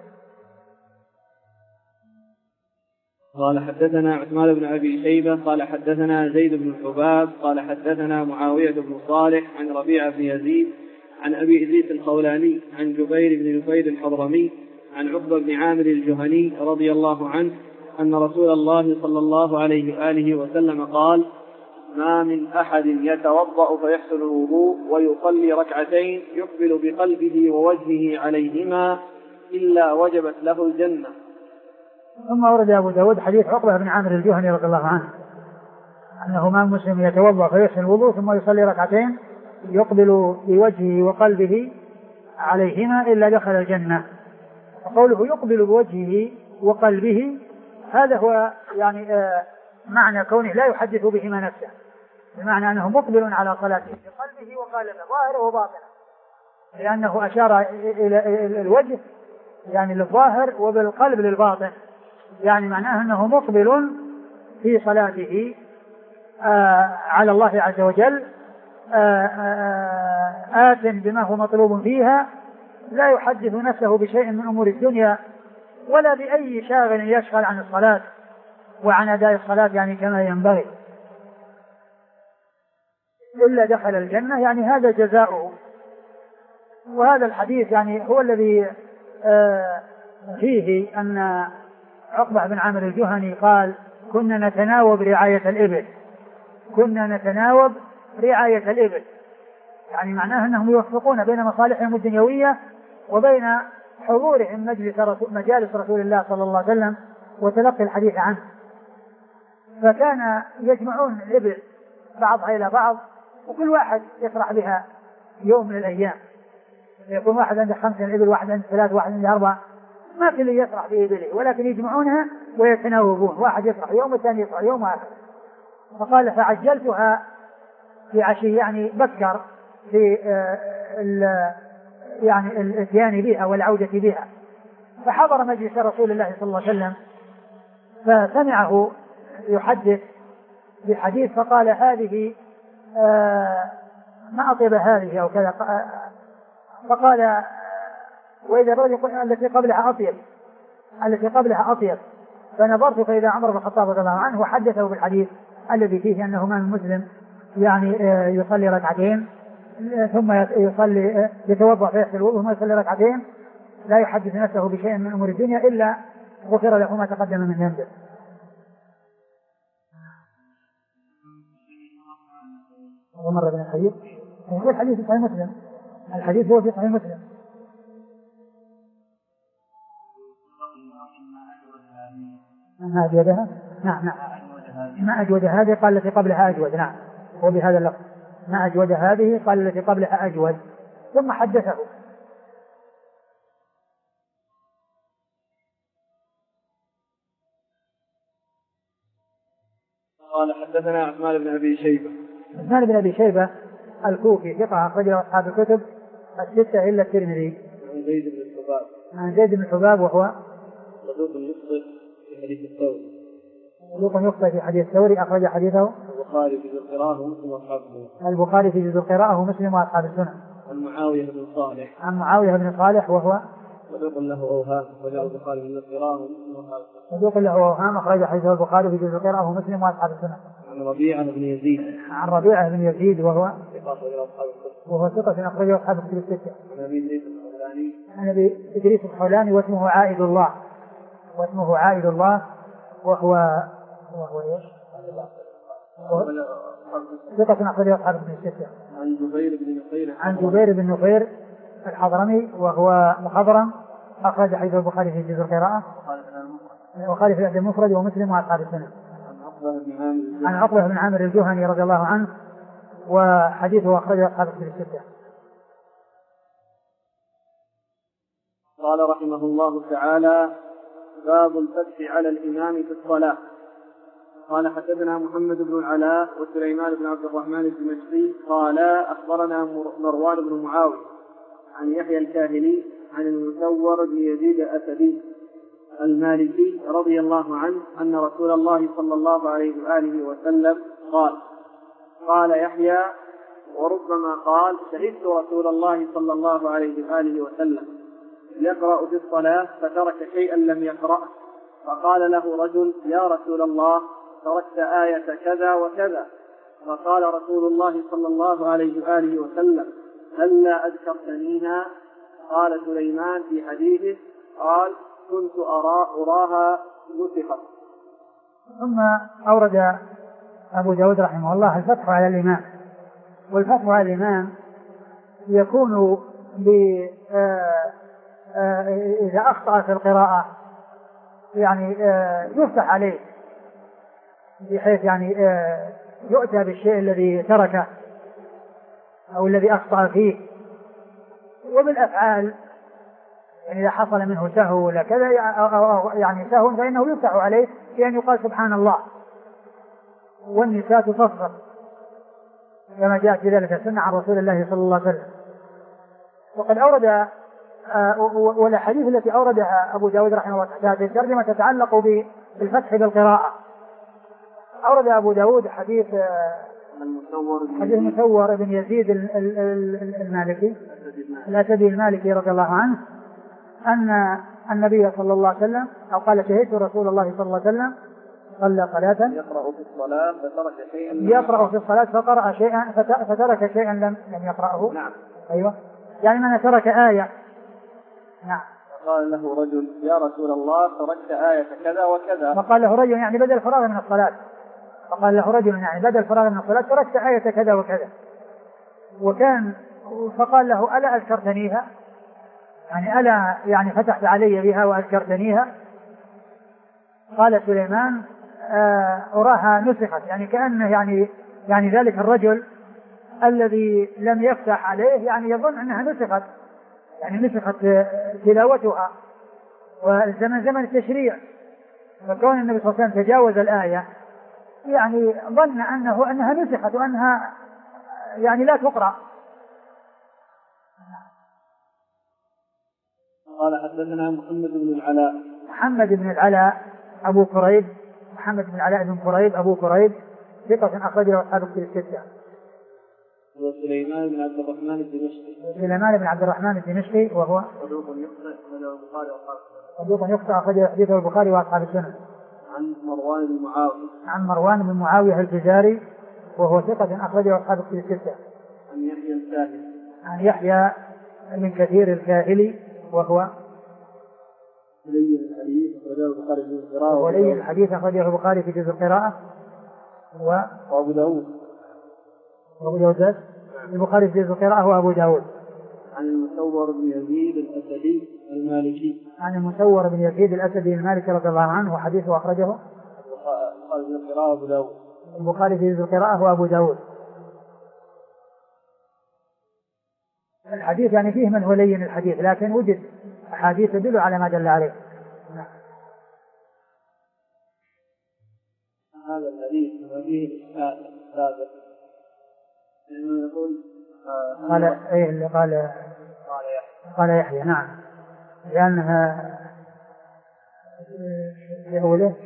قال حدثنا عثمان بن أبي شيبة قال حدثنا زيد بن الحباب قال حدثنا معاوية بن صالح عن ربيعة بن يزيد عن أبي إدريس الخولاني عن جبير بن نفير الحضرمي عن عقبة بن عامر الجهني رضي الله عنه أن رسول الله صلى الله عليه وآله وسلم قال: ما من أحد يتوضأ فيحسن الوضوء ويصلي ركعتين يقبل بقلبه ووجهه عليهما إلا وجبت له الجنة. ثم ورد أبو داود حديث عقبة بن عامر الجهني رضي الله عنه أنه ما مسلم يتوضأ فيحسن الوضوء ثم يصلي ركعتين يقبل بوجهه وقلبه عليهما إلا دخل الجنة. وقوله يقبل بوجهه وقلبه هذا هو يعني آه معنى كونه لا يحدث بهما نفسه، بمعنى أنه مقبل على صلاته بقلبه وقالبه ظاهره وباطنه، لأنه أشار إلى الوجه يعني للظاهر وبالقلب للباطن، يعني معناه أنه مقبل في صلاته آه على الله عز وجل آه آه آت بما هو مطلوب فيها، لا يحدث نفسه بشيء من أمور الدنيا ولا بأي شاغل يشغل عن الصلاة وعن أداء الصلاة يعني كما ينبغي، إلا دخل الجنة، يعني هذا جزاؤه. وهذا الحديث يعني هو الذي آه فيه أن عقبة بن عامر الجهني قال: كنا نتناوب رعاية الإبل كنا نتناوب رعاية الإبل يعني معناه أنهم يوفقون بين مصالحهم الدنيوية وبين حضورهم مجلس رسول مجالس رسول الله صلى الله عليه وسلم وتلقي الحديث عنه. فكان يجمعون الإبل بعضها إلى بعض وكل واحد يفرح بها يوم من الأيام، يكون واحد عنده خمسة إبل، واحد عنده ثلاث، واحد عنده أربعة، ما كل يفرح بإبله ولكن يجمعونها ويتناوبون، واحد يفرح يوم والثاني يفرح يوم وآخر. فقال: فعجلتها في عشي يعني بكر في يعني الاتيان بها والعودة بها، فحضر مجلس رسول الله صلى الله عليه وسلم فسمعه يحدث بحديث فقال: هذه ما أطيب هذه أو كذا، فقال: وإذا الرجل التي قبلها أطيب التي قبلها أطيب فنظرت فإذا عمر بن الخطاب رضي الله عنه وحدثه بالحديث الذي فيه أنه ما من مسلم يعني يصلي ركعتين ثم يصلي يتوضأ فيغسل الوضوء ثم يصلي ركعتين لا يحدث نفسه بشيء من أمور الدنيا إلا غفر له ما تقدم من ذنبه. ومر بن الحديث هو الحديث في صحيح مسلم، الحديث هو في صحيح مسلم. ما أجودها؟ نعم نعم ما أجود هذه قال التي قبلها أجود، نعم هو بهذا اللفظ ما أجود هذه قال التي قبلها أجود، ثم حدثه. قال حدثنا عثمان بن أبي شيبة. عثمان بن أبي شيبة الكوفي ثقة أخرجه أصحاب الكتب الستة إلا الترمذي. عن زيد بن الحباب. عن زيد بن الحباب وهو صدوق يخطئ في حديث الثوري. صدوق يخطئ في حديث الثوري أخرج حديثه البخاري في جزء القراءة ومسلم وأصحاب السنن. البخاري في جزء القراءة ومسلم وأصحاب السنن. عن معاوية بن صالح. عن معاوية بن صالح وهو صدوق له أوهام أخرجه البخاري في جزء القراءة ومسلم وأصحاب السنن. صدوق له أوهام أخرج حديثه البخاري في جزء القراءة ومسلم وأصحاب السنن. عن ربيعة بن يزيد. عن ربيعة بن يزيد وهو ثقة أخرجه أصحاب الكتب. وهو ثقة أخرجه أصحاب الكتب الستة. عن أبي إدريس الحولاني. عن أبي إدريس الحولاني واسمه عائد الله واسمه عائد الله وهو وهو إيش؟ ثقة أخرجه أصحاب الكتب الستة. عن جبير بن نفير. عن جبير بن نفير الحضرمي وهو مخضرم أخرج حديث البخاري في جزء القراءة وخالف الأدب المفرد ومسلم وأصحاب السنن. عن عقبة بن عامر الجهني رضي الله عنه وحديثه أخرجه أصحاب الكتب الستة. قال رحمه الله تعالى: باب الفتح على الإمام في الصلاة. قال حدثنا محمد بن العلاء وسليمان بن عبد الرحمن الدمشقي قال أخبرنا مروان بن معاوية عن يحيى الكاهلي عن المسور بن يزيد الأسدي المالكي رضي الله عنه أن رسول الله صلى الله عليه وآله وسلم قال قال يحيى وربما قال: شهدت رسول الله صلى الله عليه وآله وسلم يقرأ في الصلاة فترك شيئا لم يقرأه، فقال له رجل: يا رسول الله تركت آية كذا وكذا. فقال رسول الله صلى الله عليه وآله وسلم: هلا أذكرتنيها؟ قال سليمان في حديثه: قال: كنت أرى أراها نسخت. ثم أورد أبو داود رحمه الله الفتح على الإمام. والفتح على الإمام يكون ب إذا أخطأ في القراءة يعني يفتح عليه بحيث يعني يؤتى بالشيء الذي تركه أو الذي أخطأ فيه. وبالأفعال يعني إذا حصل منه سهو ولا كذا يعني سهو فإنه يفتح عليه بأن يقال سبحان الله، والنساء تصفر كما جاء في ذلك السنة عن رسول الله صلى الله عليه وسلم. وقد أورد والأحاديث التي أوردها أبو داود رحمه الله تعالى في الترجمة تتعلق بالفتح بالقراءة. أورد أبو داود حديث حديث المسور بن يزيد المالكي الأسدي المالكي رضي الله عنه أن النبي صلى الله عليه وسلم أو قال: شهدت رسول الله صلى الله عليه وسلم صلى صلاة يقرأ في الصلاة فترك شيئا يقرأ في الصلاة فقرأ شيئا فترك شيئا لم لم يقرأه. نعم. أيوة، يعني من ترك آية. نعم. قال له رجل: يا رسول الله تركت آية كذا وكذا. فقال له رجل يعني بدل الفراغ من الصلاة فقال له رجل يعني بدل الفراغ من الصلاة تركت آية كذا وكذا. وكان فقال له: ألا أذكرتنيها؟ يعني ألا يعني فتحت علي بها وأذكرتنيها؟ قال سليمان: أراها نسخت، يعني كأنه يعني يعني ذلك الرجل الذي لم يفتح عليه يعني يظن أنها نسخت، يعني نسخت تلاوتها، والزمن زمن التشريع، فكون النبي صلى الله عليه وسلم تجاوز الآية يعني ظن أنه أنها نسخت وأنها يعني لا تقرأ. قال حدثنا محمد بن العلاء. محمد بن العلاء أبو كريب محمد بن العلاء بن كريب أبو كريب ثقة أخرجه أصحاب الكتب الستة. وسليمان بن عبد الرحمن الدمشقي. سليمان بن عبد الرحمن الدمشقي وهو صدوق يخطئ أخرجه البخاري وأصحاب السنن. صدوق يخطئ أخرجه حديثه البخاري وأصحاب السنن. عن مروان بن معاوية. عن مروان بن معاوية الفزاري وهو ثقة أخرجه أصحاب الكتب الستة. عن يحيى الكاهلي. عن يحيى بن كثير الكاهلي وهو ولي الحديث أخرجه البخاري في جزء القراءة. ولي الحديث أخرجه البخاري في جزء القراءة و وأبو داود. وأبو داود البخاري في جزء القراءة وأبو داود. عن المسور بن يزيد الأسدي المالكي. عن المسور بن يزيد الأسدي المالكي رضي الله عنه وحديثه أخرجه البخاري في القراءة وأبو داود. البخاري في جزء القراءة وأبو داود. الحديث يعني فيه من هو لين الحديث، لكن وجد أحاديث تدل على ما دل عليه. هذا الحديث وفيه الإشكال السابق لأنه يقول قال إيه اللي قال قال يحيى نعم، لأنها في أوله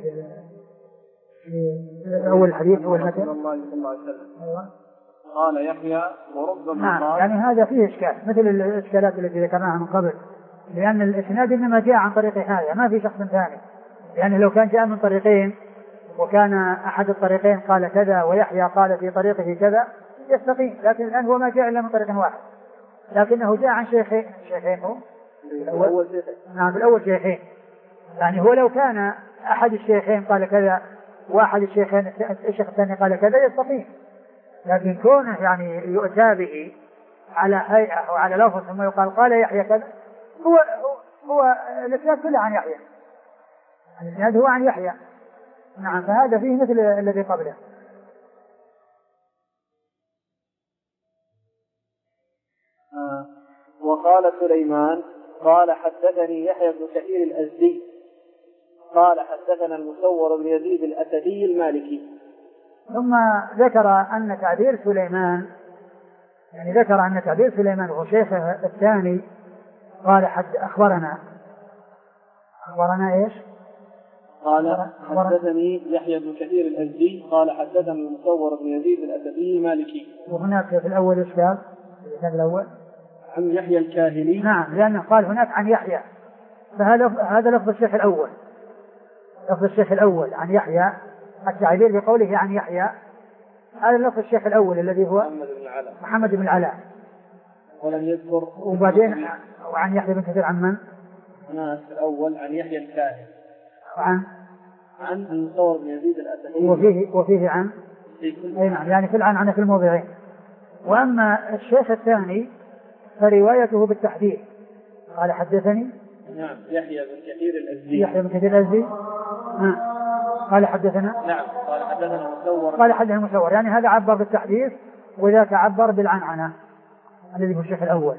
في أول الحديث أول متى صلى الله عليه وسلم قال يحيى وربما نعم قال يعني هذا فيه إشكال مثل الإشكالات التي ذكرناها من قبل، لأن الإسناد إنما جاء عن طريق هذا ما في شخص ثاني، يعني لو كان جاء من طريقين وكان أحد الطريقين قال كذا ويحيى قال في طريقه كذا يستقيم، لكن الآن هو ما جاء إلا من طريق واحد، لكنه جاء عن شيخين شيخين هو الأول شيخين نعم الأول شيخين، يعني هو لو كان أحد الشيخين قال كذا واحد الشيخين الشيخ الثاني قال كذا يستقيم، لكن كونه يعني يؤتى به على هيئة وعلى لفظ ثم يقال قال يحيى كذا هو هو, هو الإسناد كله عن يحيى، الإسناد هو عن يحيى نعم، فهذا فيه مثل الذي قبله. آه. وقال سليمان قال حدثني يحيى بن كثير الأزدي قال حدثنا المسور بن يزيد الأسدي المالكي. ثم ذكر أن تعبير سليمان يعني ذكر أن تعبير سليمان وهو شيخه الثاني قال حد أخبرنا أخبرنا إيش؟ قال حدثني يحيى بن كثير الأزدي قال حدثنا المسور بن يزيد الأسدي المالكي. وهناك في الأول إشكال في الأول عن يحيى الكاهلي نعم، لأنه قال هناك عن يحيى، فهذا هذا لفظ الشيخ الأول لفظ الشيخ الأول عن يحيى، التعبير بقوله عن يحيى هذا لفظ الشيخ الأول الذي هو محمد بن العلاء محمد بن العلاء، ولم يذكر وبعدين وعن يحيى بن كثير عن من؟ هناك الأول عن يحيى الكاهلي وعن عن المسور بن يزيد الأسدي وفيه وفيه عن أي نعم يعني في العنعنة في الموضعين. وأما الشيخ الثاني فروايته بالتحديد قال حدثني نعم يحيى بن كثير الأزدي يحيى بن كثير الأزدي قال حدثنا نعم قال حدثنا المسور قال حدثنا المسور، يعني هذا عبر بالتحديث وذاك عبر بالعنعنة الذي هو الشيخ الأول.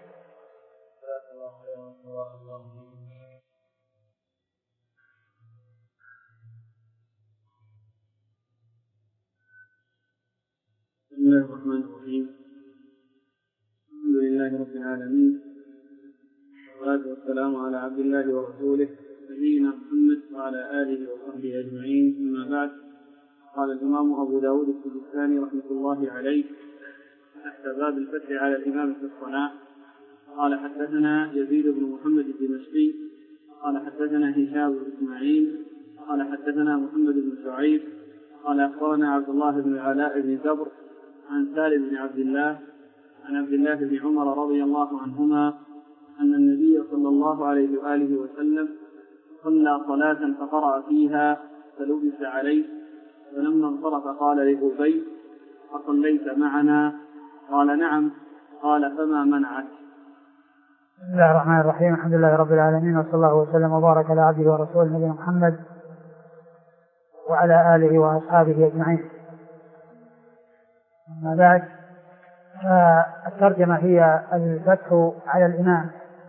بسم الله الرحمن الرحيم. الحمد لله رب العالمين والصلاة والسلام على عبد الله ورسوله نبينا محمد وعلى آله وصحبه أجمعين، أما بعد. قال الإمام أبو داود السجستاني رحمة الله عليه تحت باب الفتح على الإمام في الصلاة قال حدثنا يزيد بن محمد الدمشقي قال حدثنا هشام بن إسماعيل قال حدثنا محمد بن شعيب قال أخبرنا عبد الله بن العلاء بن زبر عن سالم بن عبد الله عن عبد الله بن عمر رضي الله عنهما أن النبي صلى الله عليه وآله وسلم صلى صلاة فقرأ فيها فلبس عليه، فلما انصرف قال لأبي أصليت معنا؟ قال نعم. قال فما منعك؟ بسم الله الرحمن الرحيم. الحمد لله رب العالمين وصلى الله وسلم وبارك على عبده ورسوله نبينا محمد وعلى آله وأصحابه أجمعين. أما بعد، الترجمة هي الفتح على الإمام.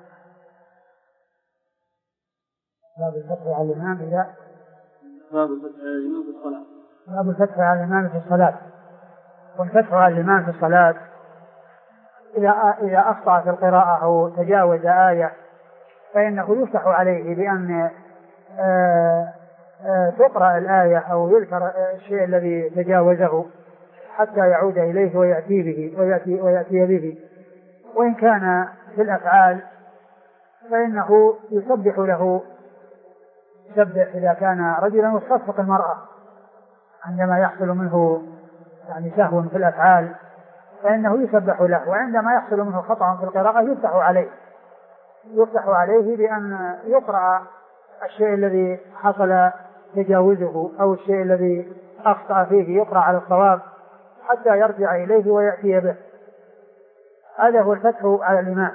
باب الفتح على الإمام إذا باب الفتح على الإمام في الصلاة. باب الفتح على الإمام في الصلاة. والفتح على الإمام في الصلاة إذا إذا أخطأ في القراءة أو تجاوز آية فإنه يفتح عليه بأن آآ آآ تقرأ الآية أو يذكر الشيء الذي تجاوزه حتى يعود إليه ويأتي به ويأتي, ويأتي به. وإن كان في الأفعال فإنه يسبح له، يسبح إذا كان رجلا، وتصفق المرأة عندما يحصل منه يعني سهو في الأفعال فإنه يسبح له، وعندما يحصل منه خطأ في القراءة يفتح عليه يفتح عليه بأن يقرأ الشيء الذي حصل تجاوزه أو الشيء الذي أخطأ فيه يقرأ على الصواب حتى يرجع إليه ويأتي به. هذا هو الفتح على الإمام.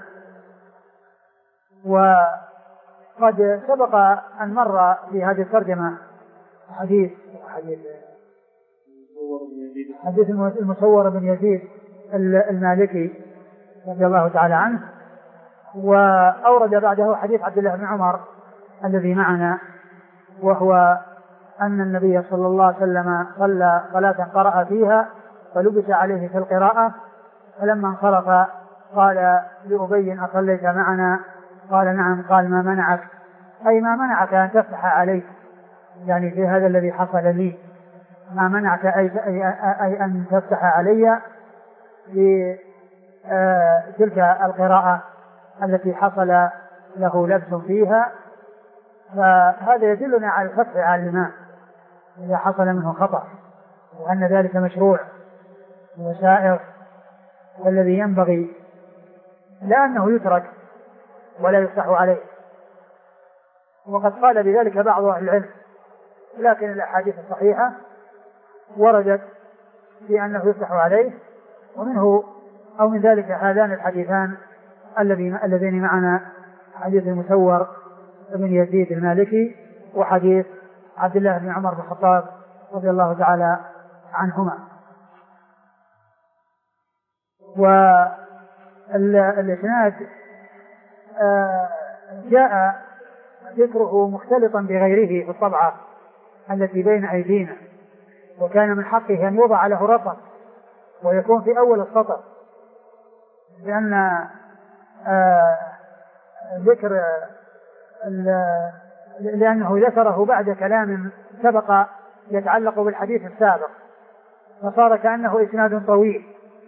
وقد سبق أن مر في هذه الترجمة حديث حديث حديث المسور بن يزيد المالكي رضي الله تعالى عنه. وأورد بعده حديث عبد الله بن عمر الذي معنا، وهو أن النبي صلى الله عليه وسلم صلى صلاة قرأ فيها فلبس عليه في القراءة، فلما انصرف قال لأبي أصليت معنا؟ قال نعم. قال ما منعك؟ أي ما منعك أن تفتح علي، يعني في هذا الذي حصل لي، ما منعك أي, أي, أي أن تفتح علي في آه تلك القراءة التي حصل له لبس فيها. فهذا يدلنا على الفتح على الإمام إذا حصل منه خطأ، وأن ذلك مشروع وسائر، والذي ينبغي لا أنه يترك ولا يفتح عليه. وقد قال بذلك بعض أهل العلم، لكن الأحاديث الصحيحة وردت في أنه يفتح عليه، ومنه أو من ذلك هذان الحديثان اللذين معنا، حديث المسور بن يزيد المالكي وحديث عبد الله بن عمر بن الخطاب رضي الله تعالى عنهما. والإسناد جاء ذكره مختلطا بغيره في الطبعة التي بين أيدينا، وكان من حقه أن يوضع له رقم ويكون في أول السطر، لأن ذكر لأنه ذكره بعد كلام سبق يتعلق بالحديث السابق، فصار كأنه إسناد طويل،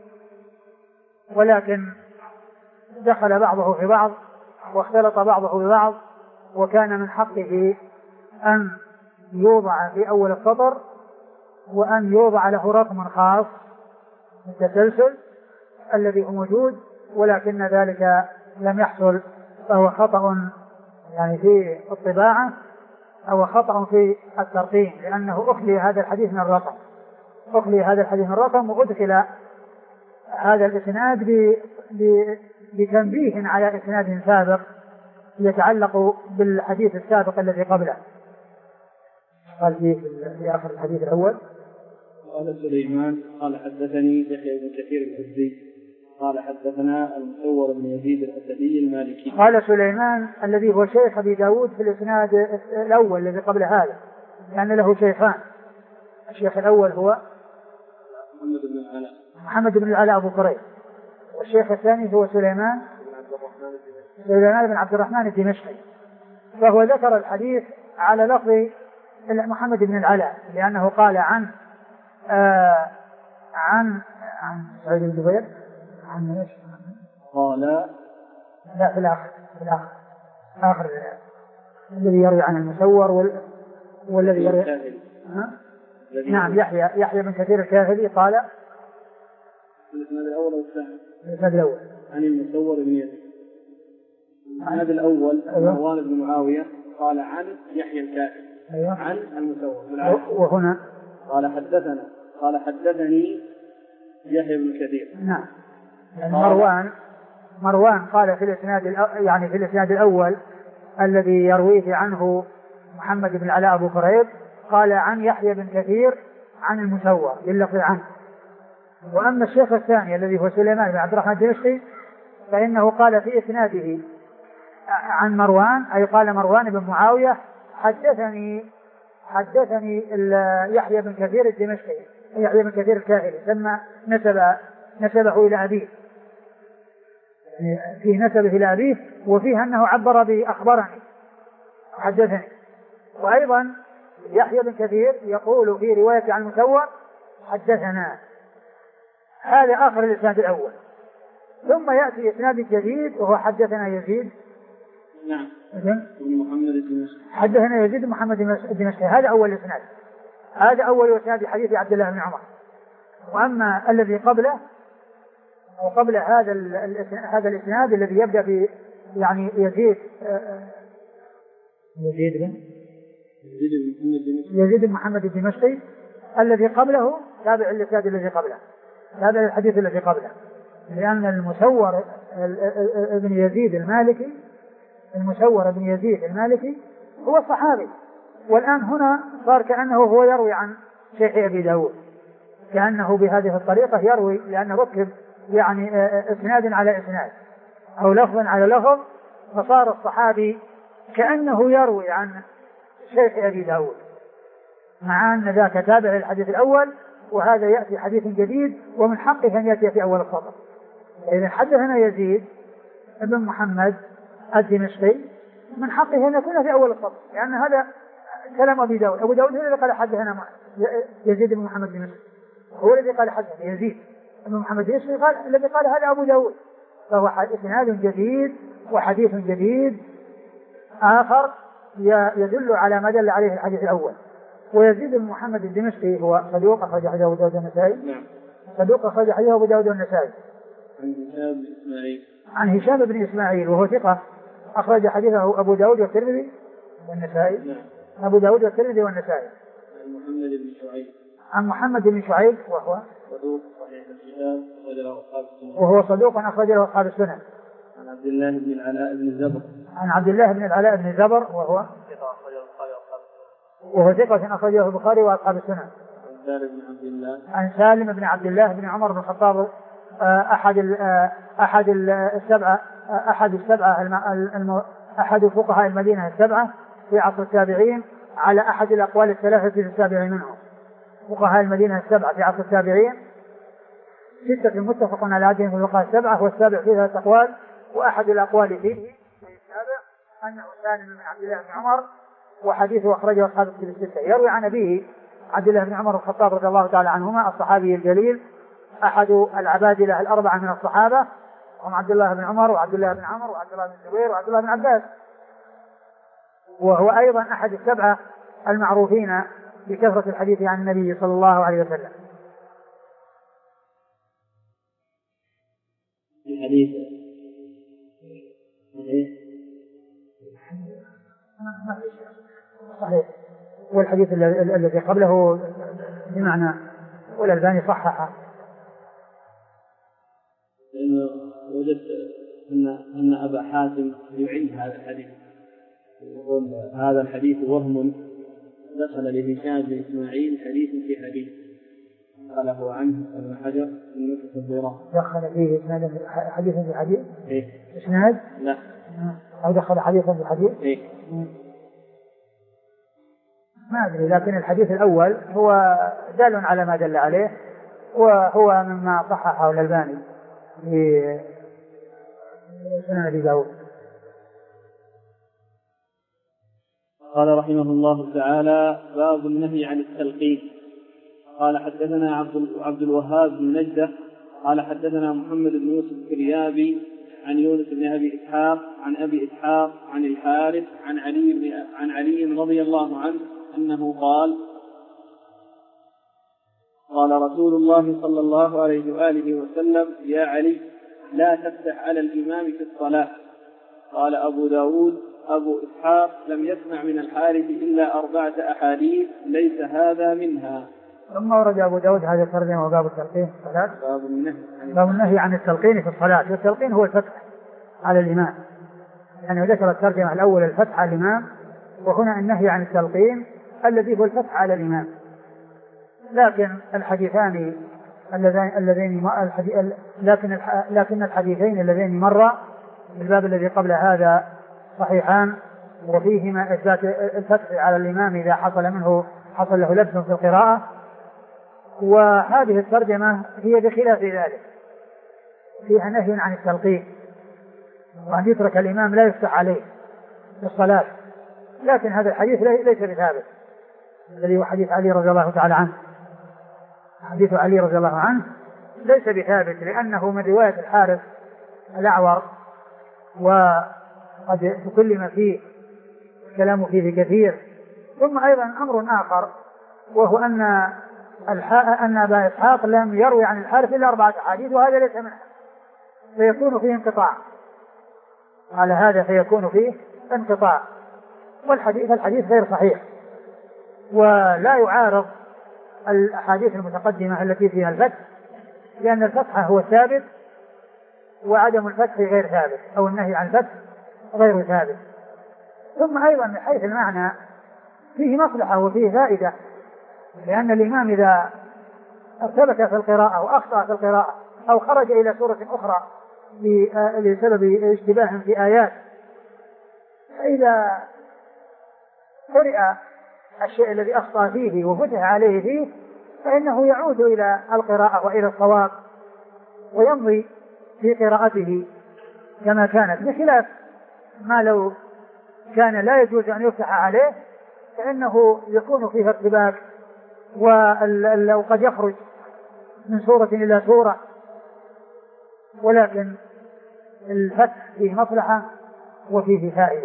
ولكن دخل بعضه في بعض واختلط بعضه ببعض، وكان من حقه أن يوضع في أول السطر وأن يوضع له رقم خاص التسلسل الذي هو موجود، ولكن ذلك لم يحصل، فهو خطأ يعني في الطباعة أو خطأ في الترقيم، لأنه أخلي هذا الحديث من الرقم أخلي هذا الحديث من الرقم وأدخل هذا الإسناد بتنبيه على إسناد سابق يتعلق بالحديث السابق الذي قبله. قال فيه في آخر الحديث الأول: قال سليمان قال حدثني يحيى بن كثير الحزي قال حدثنا المسور بن يزيد الأسدي المالكي. قال سليمان الذي هو شيخ أبي داود في الإسناد الأول الذي قبل هذا، لأن له شيخان، الشيخ الأول هو محمد بن العلاء محمد بن العلاء أبو كريب، والشيخ الثاني هو سليمان سليمان بن عبد الرحمن الدمشقي، فهو ذكر الحديث على لفظ محمد بن العلاء، لأنه قال عن آه عن عن سعيد بن جبير عن ايش؟ قال لا في الآخر في الآخر آخر الذي يروي عن المسور وال... والذي يروي نعم يحيى يحيى بن كثير الكاهلي قال الإسناد الأول والثاني الإسناد الأول عن المسور بن يزيد. الإسناد الأول مروان بن معاوية قال عن يحيى الكاهلي أيوة. عن المسور وهنا قال حدثنا قال حدثني يحيى بن كثير. نعم يعني مروان مروان قال في الإسناد يعني في الإسناد الأول الذي يرويه عنه محمد بن العلاء أبو كريب قال عن يحيى بن كثير عن المسور باللفظ عنه. وأما الشيخ الثاني الذي هو سليمان بن عبد الرحمن الدمشقي فإنه قال في إسناده عن مروان، أي قال مروان بن معاوية حدثني حدثني يحيى بن كثير الدمشقي يحيى بن كثير الكاهلي، ثم نسب نسبه إلى أبيه، يعني فيه نسبه إلى أبيه، وفيه أنه عبر بأخبرني حدثني. وأيضا يحيى بن كثير يقول في رواية عن المسور حدثنا. هذا آخر الإسناد الأول، ثم يأتي إسناد جديد وهو حدثنا يزيد نعم بن محمد الدمشقي حدثنا يزيد محمد الدمشقي. هذا أول إسناد، هذا أول إسناد حديث عبد الله بن عمر. وأما الذي قبله أو قبل هذا هذا الإسناد الذي يبدأ ب يعني يزيد يزيد بن يزيد بن محمد الدمشقي، الذي قبله تابع الإسناد الذي قبله تابع الحديث الذي قبله، لأن المسور ابن يزيد المالكي المسور ابن يزيد المالكي هو الصحابي، والآن هنا صار كأنه هو يروي عن شيخ أبي داود، كأنه بهذه الطريقة يروي، لأن ركب يعني اسناد على اسناد أو لفظا على لفظ، فصار الصحابي كأنه يروي عن شيخ أبي داود، مع أن ذاك تابع للحديث الأول، وهذا يأتي حديث جديد ومن حقه أن يأتي في أول السطر. إذا حدثنا يزيد بن محمد الدمشقي من حقه أن يكون في أول السطر، لأن هذا كلام أبي داود. أبو داود هو الذي قال حدثنا يزيد بن محمد الدمشقي، هو الذي قال حدثنا يزيد بن محمد الدمشقي، قال الذي قال هذا أبو داود، فهو إسناد جديد وحديث جديد آخر يدل على ما دل عليه الحديث الأول. ويزيد بن محمد الدمشقي هو صدوق أخرج حديثه أبو داود والنسائي. نعم. صدوق أخرج حديثه أبو داود والنسائي. عن هشام بن إسماعيل. عن هشام بن إسماعيل وهو ثقة أخرج حديثه أبو داود والترمذي والنسائي. نعم. أبو داود والترمذي والنسائي. عن محمد بن شعيب. عن محمد بن شعيب وهو صدوق صحيح الكتاب أخرج له أصحاب السنن. وهو صدوق أخرج له أصحاب السنن. عن عبد الله بن العلاء بن الزبر. عن عبد الله بن العلاء بن الزبر وهو وهو ثقة أخرجه البخاري وأصحاب السنن. عن سالم بن عبد الله. عن سالم بن عبد الله بن عمر بن الخطاب أحد أحد السبعة أحد السبعة أحد فقهاء المدينة السبعة في عصر التابعين، على أحد الأقوال الثلاثة في السابع منهم. فقهاء المدينة السبعة في عصر التابعين ستة متفق على عددهم في الفقهاء السبعة، والسابع فيه ثلاث أقوال، وأحد الأقوال فيه في السابع أنه سالم بن عبد الله بن عمر، وحديثه أخرجه أصحاب الكتب الستة. يروي عن أبيه عبد الله بن عمر الخطاب رضي الله تعالى عنهما الصحابي الجليل أحد العبادلة الأربعة من الصحابة، هم عبد الله بن عمر وعبد الله بن عمرو وعبد الله بن الزبير وعبد الله بن عباس، وهو أيضا أحد السبعة المعروفين بكثرة الحديث عن النبي صلى الله عليه وسلم. الحديث صحيح، والحديث الذي قبله بمعنى والألباني صححه. لأنه وجدت أن أن أبا حاتم يعيد هذا الحديث، يقول هذا الحديث وهم دخل لهشام بن إسماعيل حديث في حديث، قاله عنه ابن حجر من نفس الضراء. دخل فيه إسناد حديث في حديث؟ إيه. إسناد؟ لا. أو دخل حديثا في حديث؟ إيه. ما أدري، لكن الحديث الأول هو دال على ما دل عليه، وهو مما صححه الألباني في سنن أبي داود. قال رحمه الله تعالى: باب النهي عن التلقين. قال حدثنا عبد عبد الوهاب بن نجدة قال حدثنا محمد بن يوسف الكريابي عن يونس بن ابي اسحاق عن ابي اسحاق عن الحارث عن علي بن عن علي رضي الله عنه انه قال: قال رسول الله صلى الله عليه واله وسلم: يا علي لا تفتح على الامام في الصلاه. قال ابو داود: أبو إسحاق لم يسمع من الحارث إلا أربعة أحاديث ليس هذا منها. ثم ورد أبو داود هذا الترجمة وباب التلقين في الصلاة. باب النهي باب النهي عن التلقين في الصلاة. والتلقين هو الفتح على الإمام، يعني ذكر الترجمة الأول الفتح على الإمام، وهنا النهي عن التلقين الذي هو الفتح على الإمام. لكن الحديثان اللذين اللذين لكن لكن الحديثين اللذين مرا الباب الذي قبل هذا صحيحان، وفيهما إثبات الفتح على الإمام إذا حصل منه حصل له لبس في القراءة. وهذه الترجمة هي بخلاف ذلك، فيها نهي عن التلقين وأن يترك الإمام لا يفتح عليه في الصلاة. لكن هذا الحديث ليس بثابت، الذي هو حديث علي رضي الله تعالى عنه. حديث علي رضي الله عنه ليس بثابت، لأنه من رواية الحارث الأعور، وقد تكلم فيه الكلام فيه كثير. ثم أيضا أمر آخر، وهو أن أن أبا إسحاق لم يروي عن الحارث إلا أربعة أحاديث، وهذا ليس منها، فيكون فيه انقطاع. على هذا فيكون فيه انقطاع، والحديث الحديث غير صحيح، ولا يعارض الأحاديث المتقدمة التي فيها الفتح، لأن الفتح هو ثابت وعدم الفتح غير ثابت، أو النهي عن الفتح غير ثابت. ثم أيضا من حيث المعنى فيه مصلحة وفيه فائدة، لأن الإمام إذا ارتبك في القراءة وأخطأ في القراءة أو خرج إلى سورة أخرى بسبب اشتباه في آيات، فإذا قرئ الشيء الذي أخطأ فيه وفتح عليه فيه فإنه يعود إلى القراءة وإلى الصواب ويمضي في قراءته كما كانت، بخلاف ما لو كان لا يجوز أن يفتح عليه فإنه يكون فيه ارتباك وقد يخرج من سورة إلى سورة. ولكن الفتح فيه مصلحة وفيه فائدة.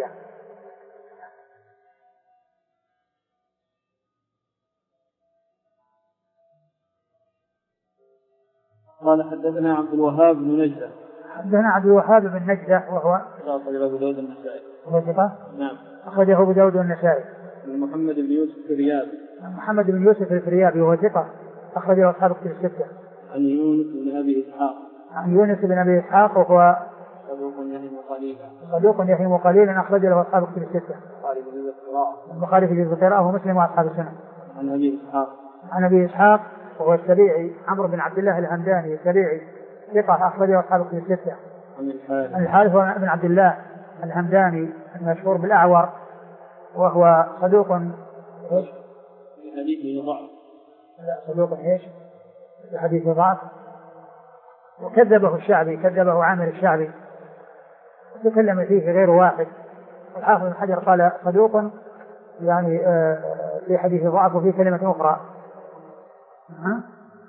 قال حدثنا عبد الوهاب بن نجدة. حدثنا عبد الوهاب بن نجدة وهو أخرجه أبو داود النسائي. وهو ثقة؟ نعم. أخرجه أبو داود النسائي. محمد بن يوسف الفريابي. محمد بن يوسف الفريابي وهو ثقة أخرجه أصحاب الكتب الستة. عن يونس بن أبي إسحاق. عن يونس بن أبي إسحاق وهو صدوق يهم قليلا. صدوق يهم قليلا أخرج له أصحاب الكتب الستة. البخاري في جزء القراءة. البخاري في جزء القراءة ومسلم وأصحاب السنة. عن أبي إسحاق. عن أبي إسحاق وهو السبيعي عمرو بن عبد الله الهمداني السبيعي ثقة أخرجه أصحاب الكتب الستة. عن الحارث. عن الحارث بن عبد الله الهمداني المشهور بالأعور وهو صدوق ايش؟ في حديثه ضعف. لا صدوق ايش؟ في حديثه ضعف. وكذبه الشعبي، كذبه عامر الشعبي وتكلم فيه غير واحد. الحافظ بن حجر قال صدوق يعني في حديث ضعف وفي كلمة أخرى. ها؟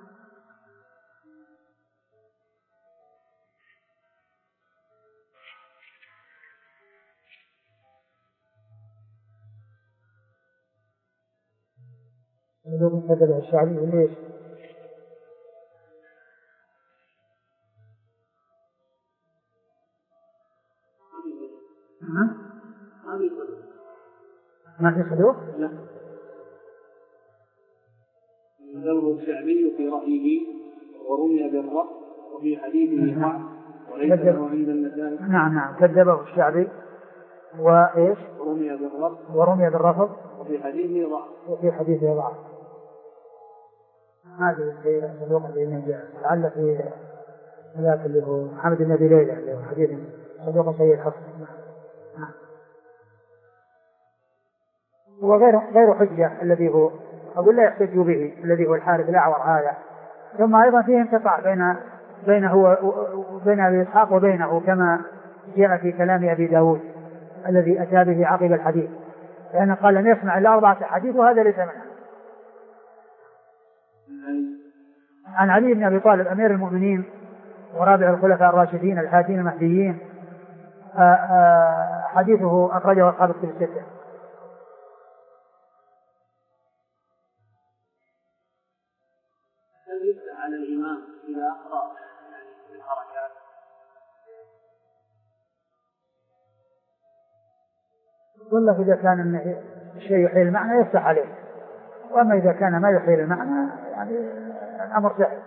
صدوق كذبه الشعبي وليش؟ ها؟ ما في صدوق؟ لا. كذبه الشعبي في رأيه ورمي بالرفض وفي حديثه ضعف وليس له عند النسائي. نعم نعم كذبه الشعبي وإيش؟ ورمي بالرفض ورمي بالرفض وفي حديثه ضعف. وفي حديثه ضعف. هذه في صدوق اللي جاء لعل في ذاك اللي هو محمد بن أبي ليلى اللي هو حديث صدوق سيء الحفظ. وغير غير حجة الذي هو أقول لا يحتج به الذي هو الحارث الأعور هذا. ثم أيضا فيه انقطاع بين بينه وبين أبي إسحاق وبينه كما جاء في كلام أبي داود الذي أتى به عقب الحديث، لأنه قال لم يسمع إلا أربعة حديث وهذا ليس منها. عن علي بن أبي طالب أمير المؤمنين ورابع الخلفاء الراشدين الهادين المهديين حديثه أخرجه أصحاب الكتب الستة. هل يفتح على الإمام إذا أخطأ في الحركات؟ والله إذا كان الشيء يحيل المعنى يفتح عليه، وأما إذا كان ما يحيل المعنى يعني الأمر سهل.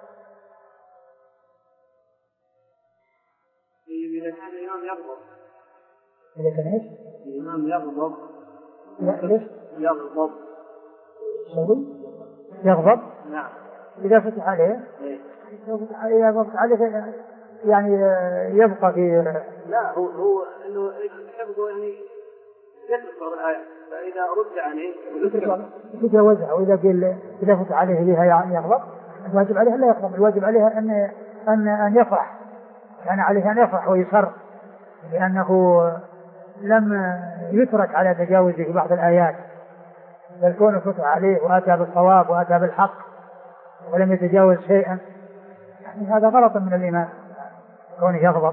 إذا كان الإمام يغضب. إذا كان إيش؟ الإمام يغضب. ليش؟ يغضب. شو؟ يغضب؟ نعم. إذا فتح عليه؟ إيه. إذا فتح عليه يعني يبقى في. لا هو هو إنه يحبه يعني يذكر الآية، فإذا رد عليه يتجاوزها. وإذا قيل إذا فتح عليه بها يعني يغضب، الواجب عليه لا يغضب، الواجب عليه أن أن أن يفرح، يعني عليه أن يفرح ويسر، لأنه لم يترك على تجاوزه بعض الآيات، بل كونه فتح عليه وأتى بالصواب وأتى بالحق ولم يتجاوز شيئا، يعني هذا غلط من الإمام كونه يغضب.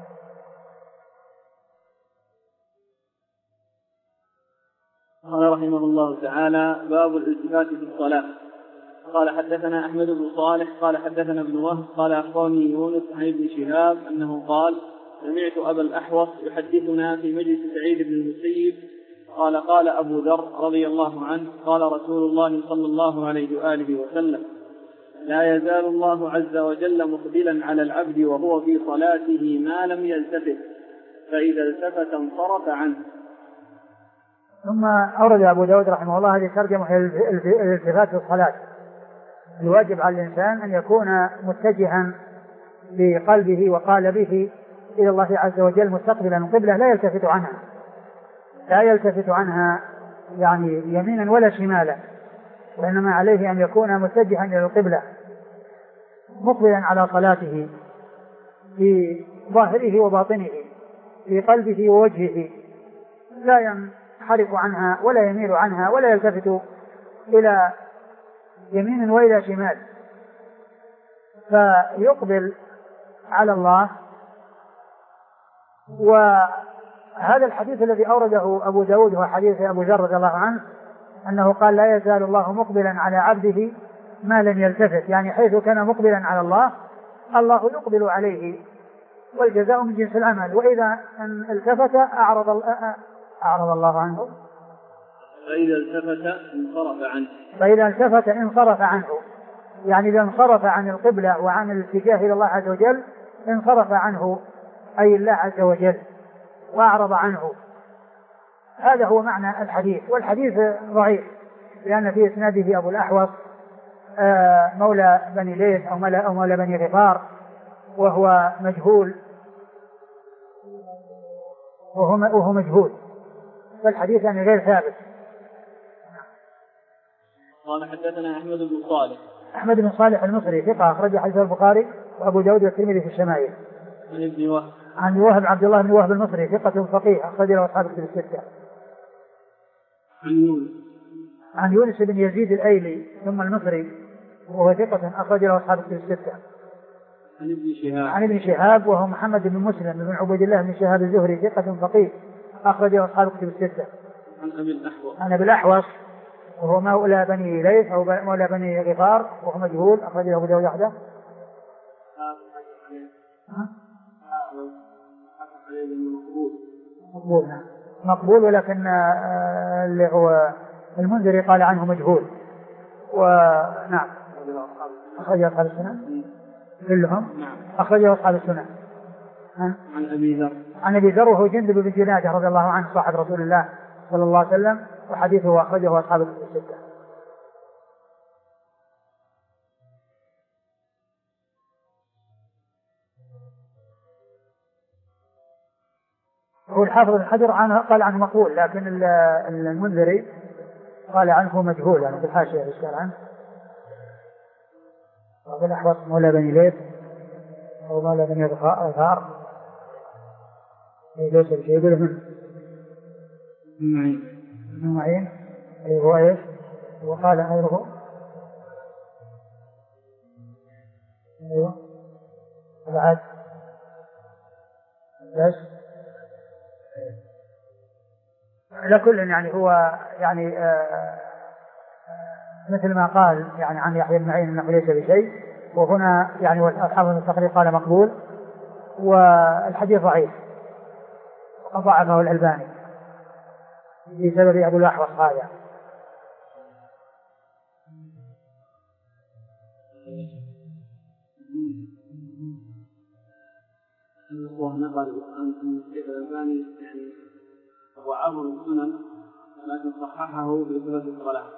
قال رحمه الله تعالى: باب الالتفات في الصلاة. قال حدثنا أحمد بن صالح قال حدثنا ابن وهب قال أخبرني يونس عن ابن شهاب أنه قال: سمعت أبا الأحوص يحدثنا في مجلس سعيد بن المسيب قال: قال أبو ذر رضي الله عنه: قال رسول الله صلى الله عليه وآله وسلم: لا يزال الله عز وجل مقبلا على العبد وهو في صلاته ما لم يلتفت، فإذا التفت انصرف عنه. ثم أورد أبو داود رحمه الله هذه ترجمة الالتفات في الصلاة. الواجب على الإنسان أن يكون متجها بقلبه وقالبه إلى الله عز وجل مستقبلا القبلة لا يلتفت عنها لا يلتفت عنها يعني يمينا ولا شمالا، وإنما عليه أن يكون متجها إلى القبلة مقبلا على صلاته في ظاهره وباطنه في قلبه ووجهه، لا ينحرف عنها ولا يميل عنها ولا يلتفت إلى يمين وإلى شمال، فيقبل على الله. وهذا الحديث الذي أورده أبو داود هو حديث أبو ذر رضي الله عنه أنه قال لا يزال الله مقبلا على عبده ما لم يلتفت، يعني حيث كان مقبلا على الله الله يقبل عليه، والجزاء من جنس العمل، وإذا التفت أعرض, أعرض الله عنه فإذا التفت انصرف عنه فإذا التفت انصرف عنه، يعني إذا انصرف عن القبلة وعن الاتجاه إلى الله عز وجل انصرف عنه أي الله عز وجل وأعرض عنه. هذا هو معنى الحديث، والحديث ضعيف لأن في إسناده أبو الأحوص مولى بني ليث أو مولى, أو مولى بني غفار وهو مجهول وهو, وهو مجهول فالحديث يعني غير ثابت. قال حدثنا أحمد بن صالح أحمد بن صالح المصري ثقة أخرج حديث البخاري وأبو داود والترمذي في الشمائل. عن ابن وهب عن وهب عبد الله بن وهب المصري ثقة فقيه أخرج له أصحاب الكتب الستة. عن يونس عن يونس بن يزيد الأيلي ثم المصري وهو ثقة أخرج له أصحاب الكتب الستة. عن ابن شهاب عن ابن شهاب وهو محمد بن مسلم بن عبيد الله بن شهاب الزهري ثقة فقيه أخرج له أصحاب الكتب الستة. عن أبي الأحوص عن أبي الأحوص وهو مولى بني ليث أو مولى بني غفار وهو مجهول أخرج له أبو داود وحده. مقبول مقبول ولكن اللي هو المنذري قال عنه مجهول. ونعم أخرج أصحاب السنن كلهم أخرج أصحاب السنن. عن أبي ذر عن أبي ذر وهو جندب بن جنادة رضي الله عنه صاحب رسول الله صلى الله عليه وسلم وحديثه أخرجه أصحاب الكتب الستة. هو الحافظ بن حجر عنه قال عنه مقبول لكن المنذري قال عنه مجهول يعني في الحاشية يذكر عنه. وفي الأحوص مولى بني ليث أو مولى بني غفار ليس بشيء يقوله من معين معين أي هو إيش وقال غيره أيوه بعد بس على كل يعني هو يعني آه مثل ما قال يعني عن يحيى بن معين انه ليس بشيء، وهنا يعني واصحاب التقرير قال مقبول والحديث ضعيف وضعفه الألباني بسبب أبو الأحوص هذا. ونقل عن الشيخ الألباني يعني هو عظم السنن لكن صححه بصفة الصلاة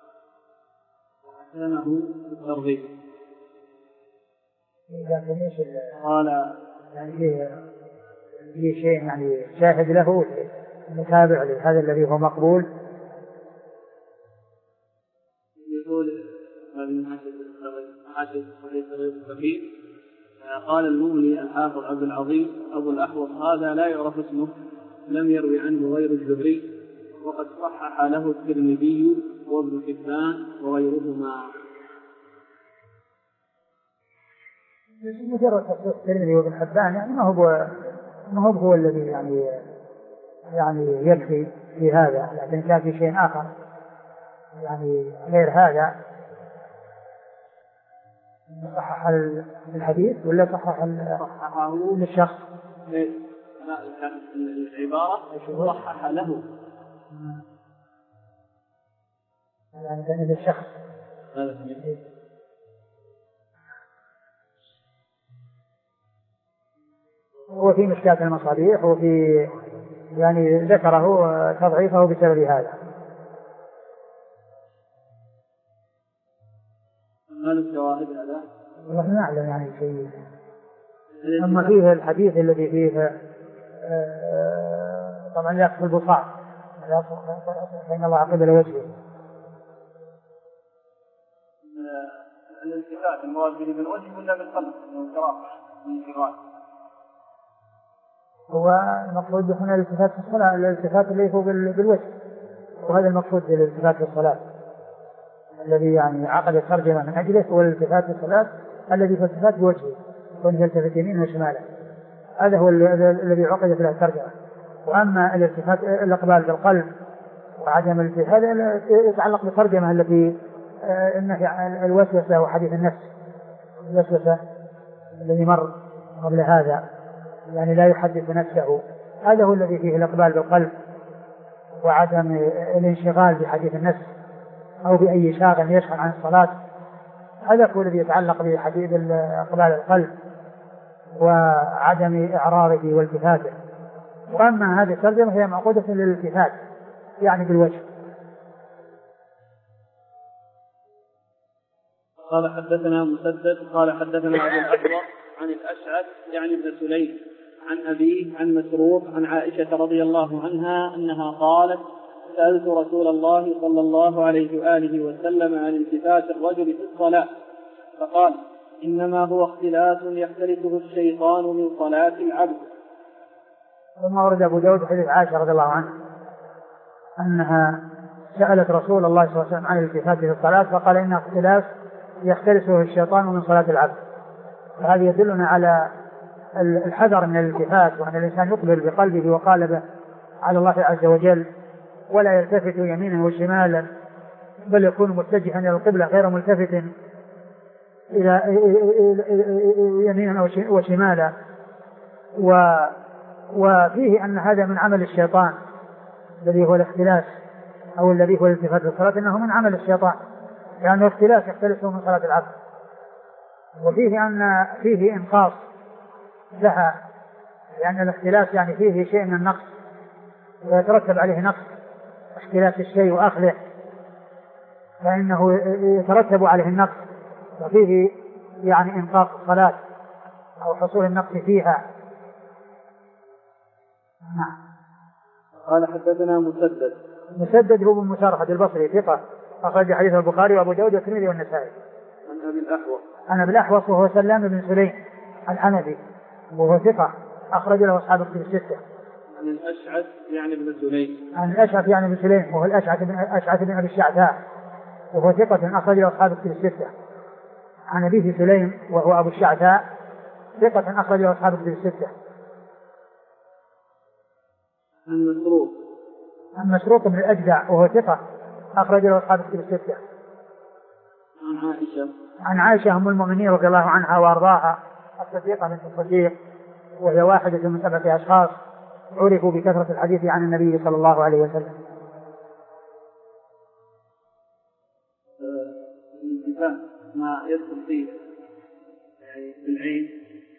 وحسنه بالترغيب. لكن ايش قال يعني في شيء يعني شاهد له متابع لهذا الذي هو مقبول. يقول هذه حاشية الصحيح الكبير قال المغني الحافظ عبد العظيم أبو الأحوص هذا لا يعرف اسمه لم يروي عنه غير الزهري وقد صحح له الترمذي وابن حبان وغيرهما. مجرد تصحيح الترمذي وابن حبان يعني ما هو ما هو هو الذي يعني يعني يكفي في هذا، لكن كان في شيء آخر يعني غير هذا صحح الحديث ولا صحح صححه للشخص لا العبارة صحح له يعني كان للشخص هو في مشكاة المصابيح وفي يعني ذكره تضعيفه بسبب هذا. هل الشواهد هذا؟ والله ما أعلم يعني شيء أما فيه الحديث الذي فيه طبعا يقصد البصاق فإن الله قبل وجهه. الالتفات المراد به بالوجه ولا بالقلب؟ هو المقصود هنا الالتفات في الصلاة، الالتفات اللي هو بالوجه، وهذا المقصود بالالتفات في الصلاة الذي يعني عقد الترجمة من أجله هو الالتفات في الصلاة الذي في الالتفات بوجهه كون يلتفت يمينه وشماله، هذا هو الذي عقدت له الترجمة. وأما الالتفات الإقبال بالقلب وعدم الالتفات هذا يتعلق بالترجمة التي النهي الوسوسة وحديث النفس، الوسوسة الذي مر قبل هذا يعني لا يحدث نفسه، هذا هو الذي فيه الإقبال بالقلب وعدم الانشغال بحديث النفس أو بأي شاغل يشغل عن الصلاة، هذا هو الذي يتعلق بحديث إقبال القلب وعدم إعراضه والتفاته. وأما هذه الترجمة هي معقودة للالتفات يعني بالوجه. قال حدثنا مسدد قال حدثنا أبو الأحوص عن الأشعث يعني ابن سليم عن أبيه عن مسروق عن عائشة رضي الله عنها أنها قالت: سألت رسول الله صلى الله عليه وآله وسلم عن التفات الرجل في الصلاة فقال: إنما هو اختلاس يختلسه الشيطان من صلاة العبد. ثم ورد أبو داود حديث عائشة رضي الله عنها أنها سألت رسول الله صلى الله عليه وسلم عن الالتفات في الصلاة فقال: إنه اختلاس يختلسه الشيطان من صلاة العبد. فهذا يدلنا على الحذر من الالتفات، وأن الإنسان يقبل بقلبه وقالبه على الله عز وجل ولا يلتفت يمينا وشمالا، بل يكون متجها إلى القبلة غير ملتفت إلى يمينا وشمالا. وفيه أن هذا من عمل الشيطان الذي هو الاختلاس أو الذي هو الالتفات في الصلاة، إنه من عمل الشيطان لأنه اختلاس يختلسه من صلاة العبد. وفيه أن فيه إنقاص لها، لأن الاختلاس يعني فيه شيء من النقص ويترتب عليه نقص، اختلاس الشيء وأخذه فإنه يترتب عليه النقص، وفيه يعني إنقاص الصلاة أو حصول النقص فيها. نعم. قال حدثنا مسدد مسدد هو بن مسارحة البصري ثقة أخرج حديث البخاري وأبو داود والترمذي والنسائي. عن أبي الأحوص عن أبي الأحوص وهو سلام بن سليم الحنفي وهو ثقة أخرج له أصحاب الكتب الستة. عن الأشعث يعني بن سليم عن الأشعث يعني بن سليم وهو الأشعث بن أشعث بن أبي الشعثاء وهو ثقة أخرج له أصحاب الكتب الستة. عن أبيه سليم وهو أبو الشعثاء ثقة أخرج له أصحاب الكتب الستة. عن مسروق عن مسروق بن الأجدع وهو ثقة أخرج له أصحاب الكتب الستة. عن عائشة عن عائشة أم المؤمنين رضي الله عنها وأرضاها الصديقة بنت الصديق، وهي واحدة من سبعة أشخاص عرفوا بكثرة الحديث عن النبي صلى الله عليه وسلم. الانتفاع ما يدخل فيه يعني بالعين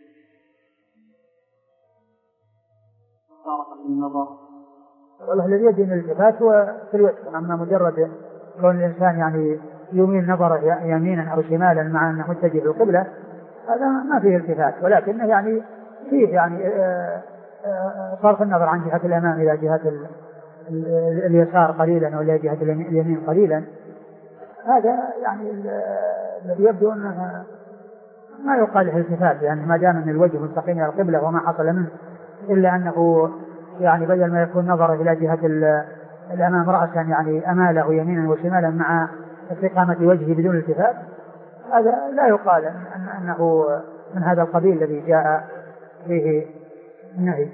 صارت النظر، والله الذي يدين الالتفات هو في الوجه، أما مجرد كون الإنسان يعني يميل نظره يمينا أو شمالا مع أنه متجه للقبلة هذا ما فيه التفات، ولكنه يعني فيه يعني صرف النظر عن جهة الأمام إلى جهة اليسار قليلا أو إلى جهة اليمين قليلا، هذا يعني الذي يبدو أنه ما يقال له التفات، يعني ما دام أن الوجه مستقيم إلى القبلة وما حصل منه إلا أنه يعني بدل ما يكون نظره إلى جهة الأمام رأسا يعني أماله يمينا وشمالا مع استقامة وجهه بدون التفات، هذا لا يقال أن أنه من هذا القبيل الذي جاء فيه النهي.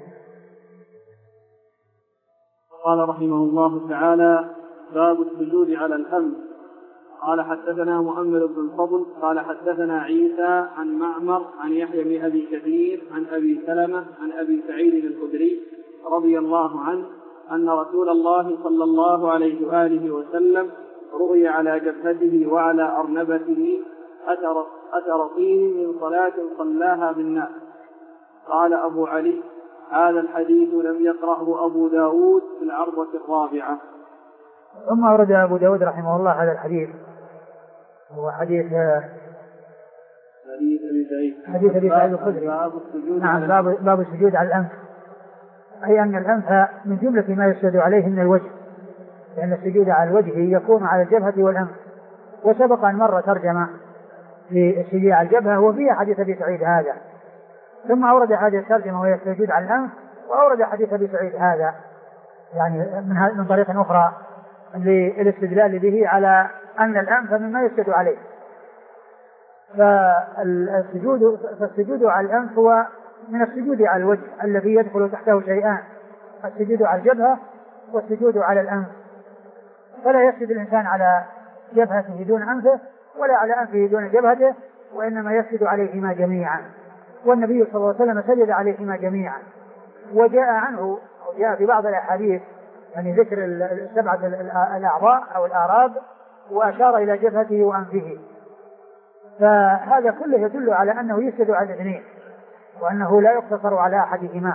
قال رحمه الله تعالى: باب السجود على الأنف. قال حدثنا محمد بن الفضل قال حدثنا عيسى عن معمر عن يحيى بن أبي كثير عن أبي سلمة عن أبي سعيد الخدري رضي الله عنه أن رسول الله صلى الله عليه وآله وسلم رؤي على جبهته وعلى أرنبته أثر, أثر طين من صلاة صلاها بالناس. قال أبو علي: هذا الحديث لم يقرأه أبو داود في العرضة الرابعة. ثم أورد أبو داود رحمه الله هذا الحديث، هو حديث حديث أبي سعيد حديث أبي سعيد الخدري. باب السجود. نعم باب, باب السجود على الأنف، أي أن الأنف من جملة ما يسجد عليه من الوجه، لأن السجود على الوجه يكون على الجبهة والأنف. وسبق أن مر ترجمة للسجود على الجبهة وفيها حديث أبي سعيد هذا، ثم أورد هذه الترجمة وهي السجود على الأنف، وأورد حديث أبي سعيد هذا يعني من من طريق أخرى للاستدلال به على أن الأنف مما يسجد عليه. فالسجود فالسجود على الأنف هو من السجود على الوجه الذي يدخل تحته شيئان، السجود على الجبهة والسجود على الأنف. فلا يسجد الإنسان على جبهته دون أنفه ولا على أنفه دون جبهته، وإنما يسجد عليهما جميعا، والنبي صلى الله عليه وسلم سجد عليهما جميعا. وجاء عنه أو جاء في بعض الأحاديث يعني ذكر السبعة الأعضاء أو الآراب، وأشار إلى جبهته وأنفه. فهذا كله يدل على أنه يسجد على الاثنين، وأنه لا يقتصر على أحدهما.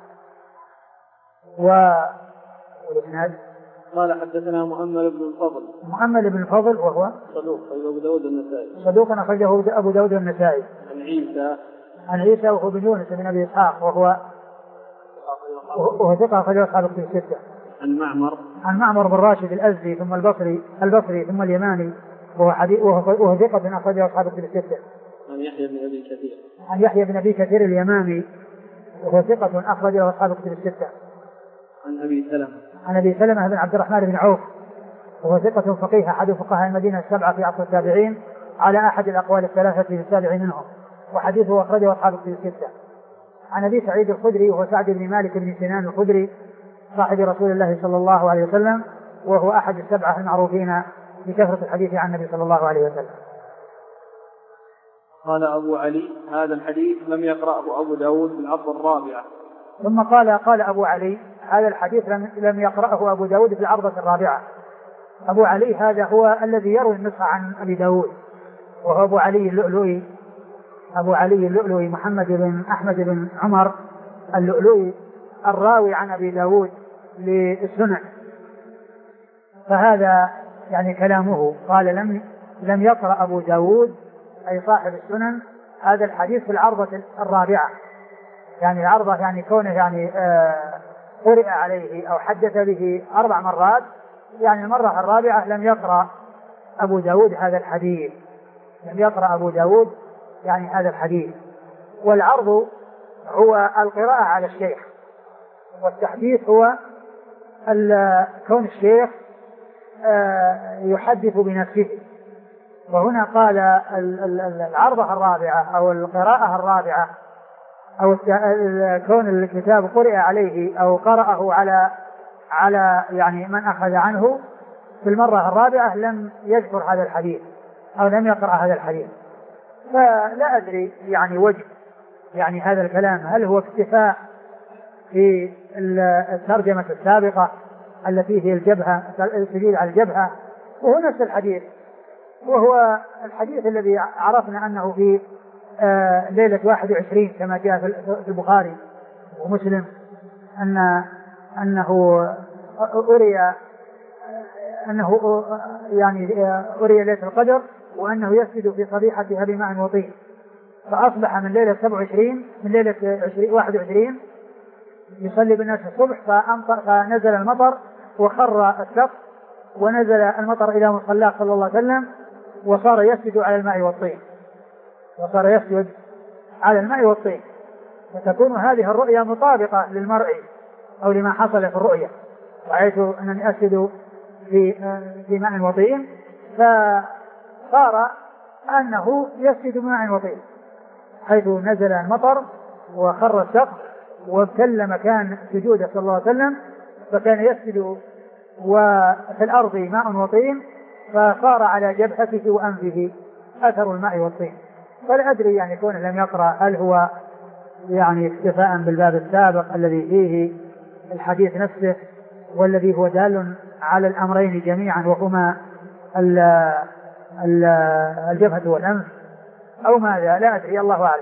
والإسناد قال حدثنا مؤمل بن الفضل. مؤمل بن الفضل وهو صدوق أبو داود النسائي. صدوق أخرجه أبو داود النسائي. عن عيسى عن عيسى وهو بن يونس بن أبي إسحاق وهو وهو ثقة أخرجه أصحاب الكتب الستة. عن معمر عن معمر بن راشد الأزدي ثم البصري البصري ثم اليماني وهو حديث وهو ثقة أخرجه أصحاب الكتب الستة. عن يحيى بن أبي كثير. عن يحيى بن أبي كثير اليمامي وهو ثقة أخرجه أصحاب الكتب الستة. عن أبي سلمة. عن أبي سلمة بن عبد الرحمن بن عوف وهو ثقة فقيه أحد فقهاء المدينة السبعة في عصر التابعين على أحد الأقوال الثلاثة في السابع منهم، وحديثه أخرجه أصحاب الكتب الستة. عن أبي سعيد الخدري وهو سعد بن مالك بن سنان الخدري صاحب رسول الله صلى الله عليه وسلم، وهو أحد السبعة المعروفين بكثرة الحديث عن النبي صلى الله عليه وسلم. قال أبو علي هذا الحديث لم يقرأه أبو داود في العرض الرابعة. ثم قال قال أبو علي هذا الحديث لم, لم يقرأه أبو داود في العرضة الرابعة. أبو علي هذا هو الذي يروي النسخة عن أبي داود، وهو أبو علي اللؤلؤي أبو علي اللؤلؤي محمد بن أحمد بن عمر اللؤلؤي الراوي عن أبي داود للسنن. فهذا يعني كلامه قال لم لم يقرأ أبو داود أي صاحب السنن هذا الحديث في العرضة الرابعة، يعني العرضة يعني كونه يعني آه قرئ عليه أو حدث به أربع مرات، يعني المرة الرابعة لم يقرأ أبو داود هذا الحديث، لم يقرأ أبو داود يعني هذا الحديث. والعرض هو القراءة على الشيخ، والتحديث هو كون الشيخ يحدث بنفسه. وهنا قال العرضة الرابعة أو القراءة الرابعة أو كون الكتاب قرئ عليه أو قرأه على على يعني من أخذ عنه في المرة الرابعة لم يذكر هذا الحديث أو لم يقرأ هذا الحديث. فلا أدري يعني وجه يعني هذا الكلام، هل هو اكتفاء في الترجمة السابقة التي هي الجبهة السجود على الجبهة، وهو نفس الحديث، وهو الحديث الذي عرفنا أنه في آه ليلة واحد وعشرين كما جاء في البخاري ومسلم أن أنه أري أنه يعني أري ليلة القدر وأنه يسجد في صبيحتها بماء وطين، فأصبح من ليلة سبع وعشرين من ليلة واحد وعشرين يصلي بالناس الصبح فأمطر فنزل المطر وخر السقف ونزل المطر إلى مصلاه صلى الله عليه وسلم وصار يسجد على الماء والطين وصار يسجد على الماء والطين. فتكون هذه الرؤيا مطابقة للمرء أو لما حصل في الرؤيا، وحيث أنني أسجد في في ماء وطين فصار أنه يسجد بماء وطين حيث نزل المطر وخر السقف وابتل مكان سجوده صلى الله عليه وسلم، فكان يسجد وفي الأرض ماء وطين فصار على جبهته وأنفه أثر الماء والطين. فلا أدري يعني كونه لم يقرأ هل هو يعني اكتفاء بالباب السابق الذي فيه الحديث نفسه والذي هو دال على الأمرين جميعا وهما الجبهة والأنف أو ماذا، لا أدري، الله أعلم.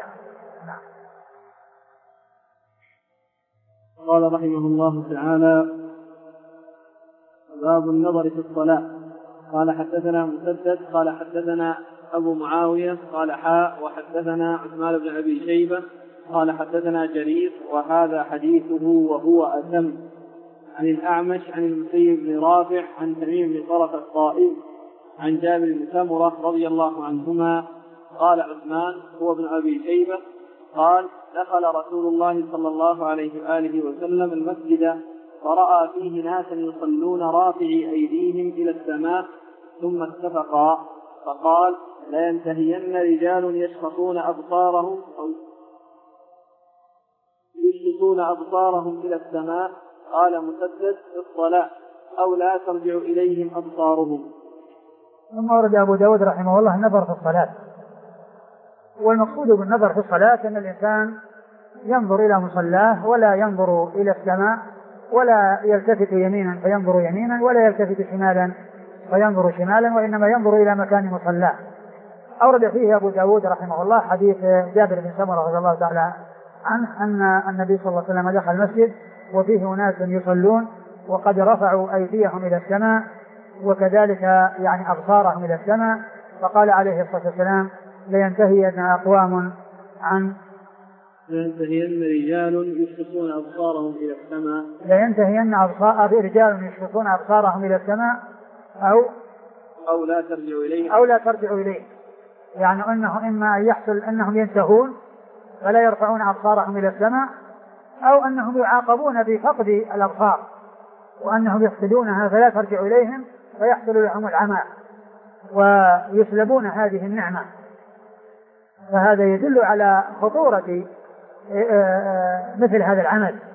قال رحمه الله تعالى: باب النظر في الصلاة. قال حدثنا مسدد قال حدثنا أبو معاوية قال حاء وحدثنا عثمان بن أبي شيبة قال حدثنا جرير وهذا حديثه وهو أتم عن الأعمش عن المسيب بن رافع عن تميم بن طرف الطائي عن جابر بن سمرة رضي الله عنهما قال عثمان هو ابن أبي شيبة قال دخل رسول الله صلى الله عليه وآله وسلم المسجد فرأى فيه ناسا يصلون رافعي أيديهم إلى السماء ثم اتفقا فقال لينتهين رجال يشخصون أبصارهم أو يشخصون أبصارهم إلى السماء. قال مسدد الصلاة أو لا ترجع إليهم أبصارهم. ثم ورد أبو داود رحمه الله النظر في الصلاة. والمقصود بالنظر في الصلاة أن الإنسان ينظر إلى مصلاه ولا ينظر إلى السماء ولا يلتفت يمينا فينظر يمينا ولا يلتفت شمالا فينظر شمالا وإنما ينظر إلى مكان مصلاه. أورد فيه أبو داود رحمه الله حديث جابر بن سمرة رضي الله تعالى عنه أن النبي صلى الله عليه وسلم دخل المسجد وفيه ناس يصلون وقد رفعوا أيديهم إلى السماء وكذلك يعني أبصارهم إلى السماء فقال عليه الصلاة والسلام لينتهين أقوام عن لينتهين رجال يشخصون أبصارهم إلى السماء لينتهين أبصار رجال يشخصون أبصارهم إلى السماء أو أو لا ترجع إليه أو لا ترجع إليه يعني أنه إما أن يحصل أنهم ينتهون فلا يرفعون أبصارهم إلى السماء أو أنهم يعاقبون بفقد الأبصار وأنهم يفقدونها فلا ترجع إليهم فيحصل لهم العمى ويسلبون هذه النعمة. فهذا يدل على خطورة مثل هذا العمل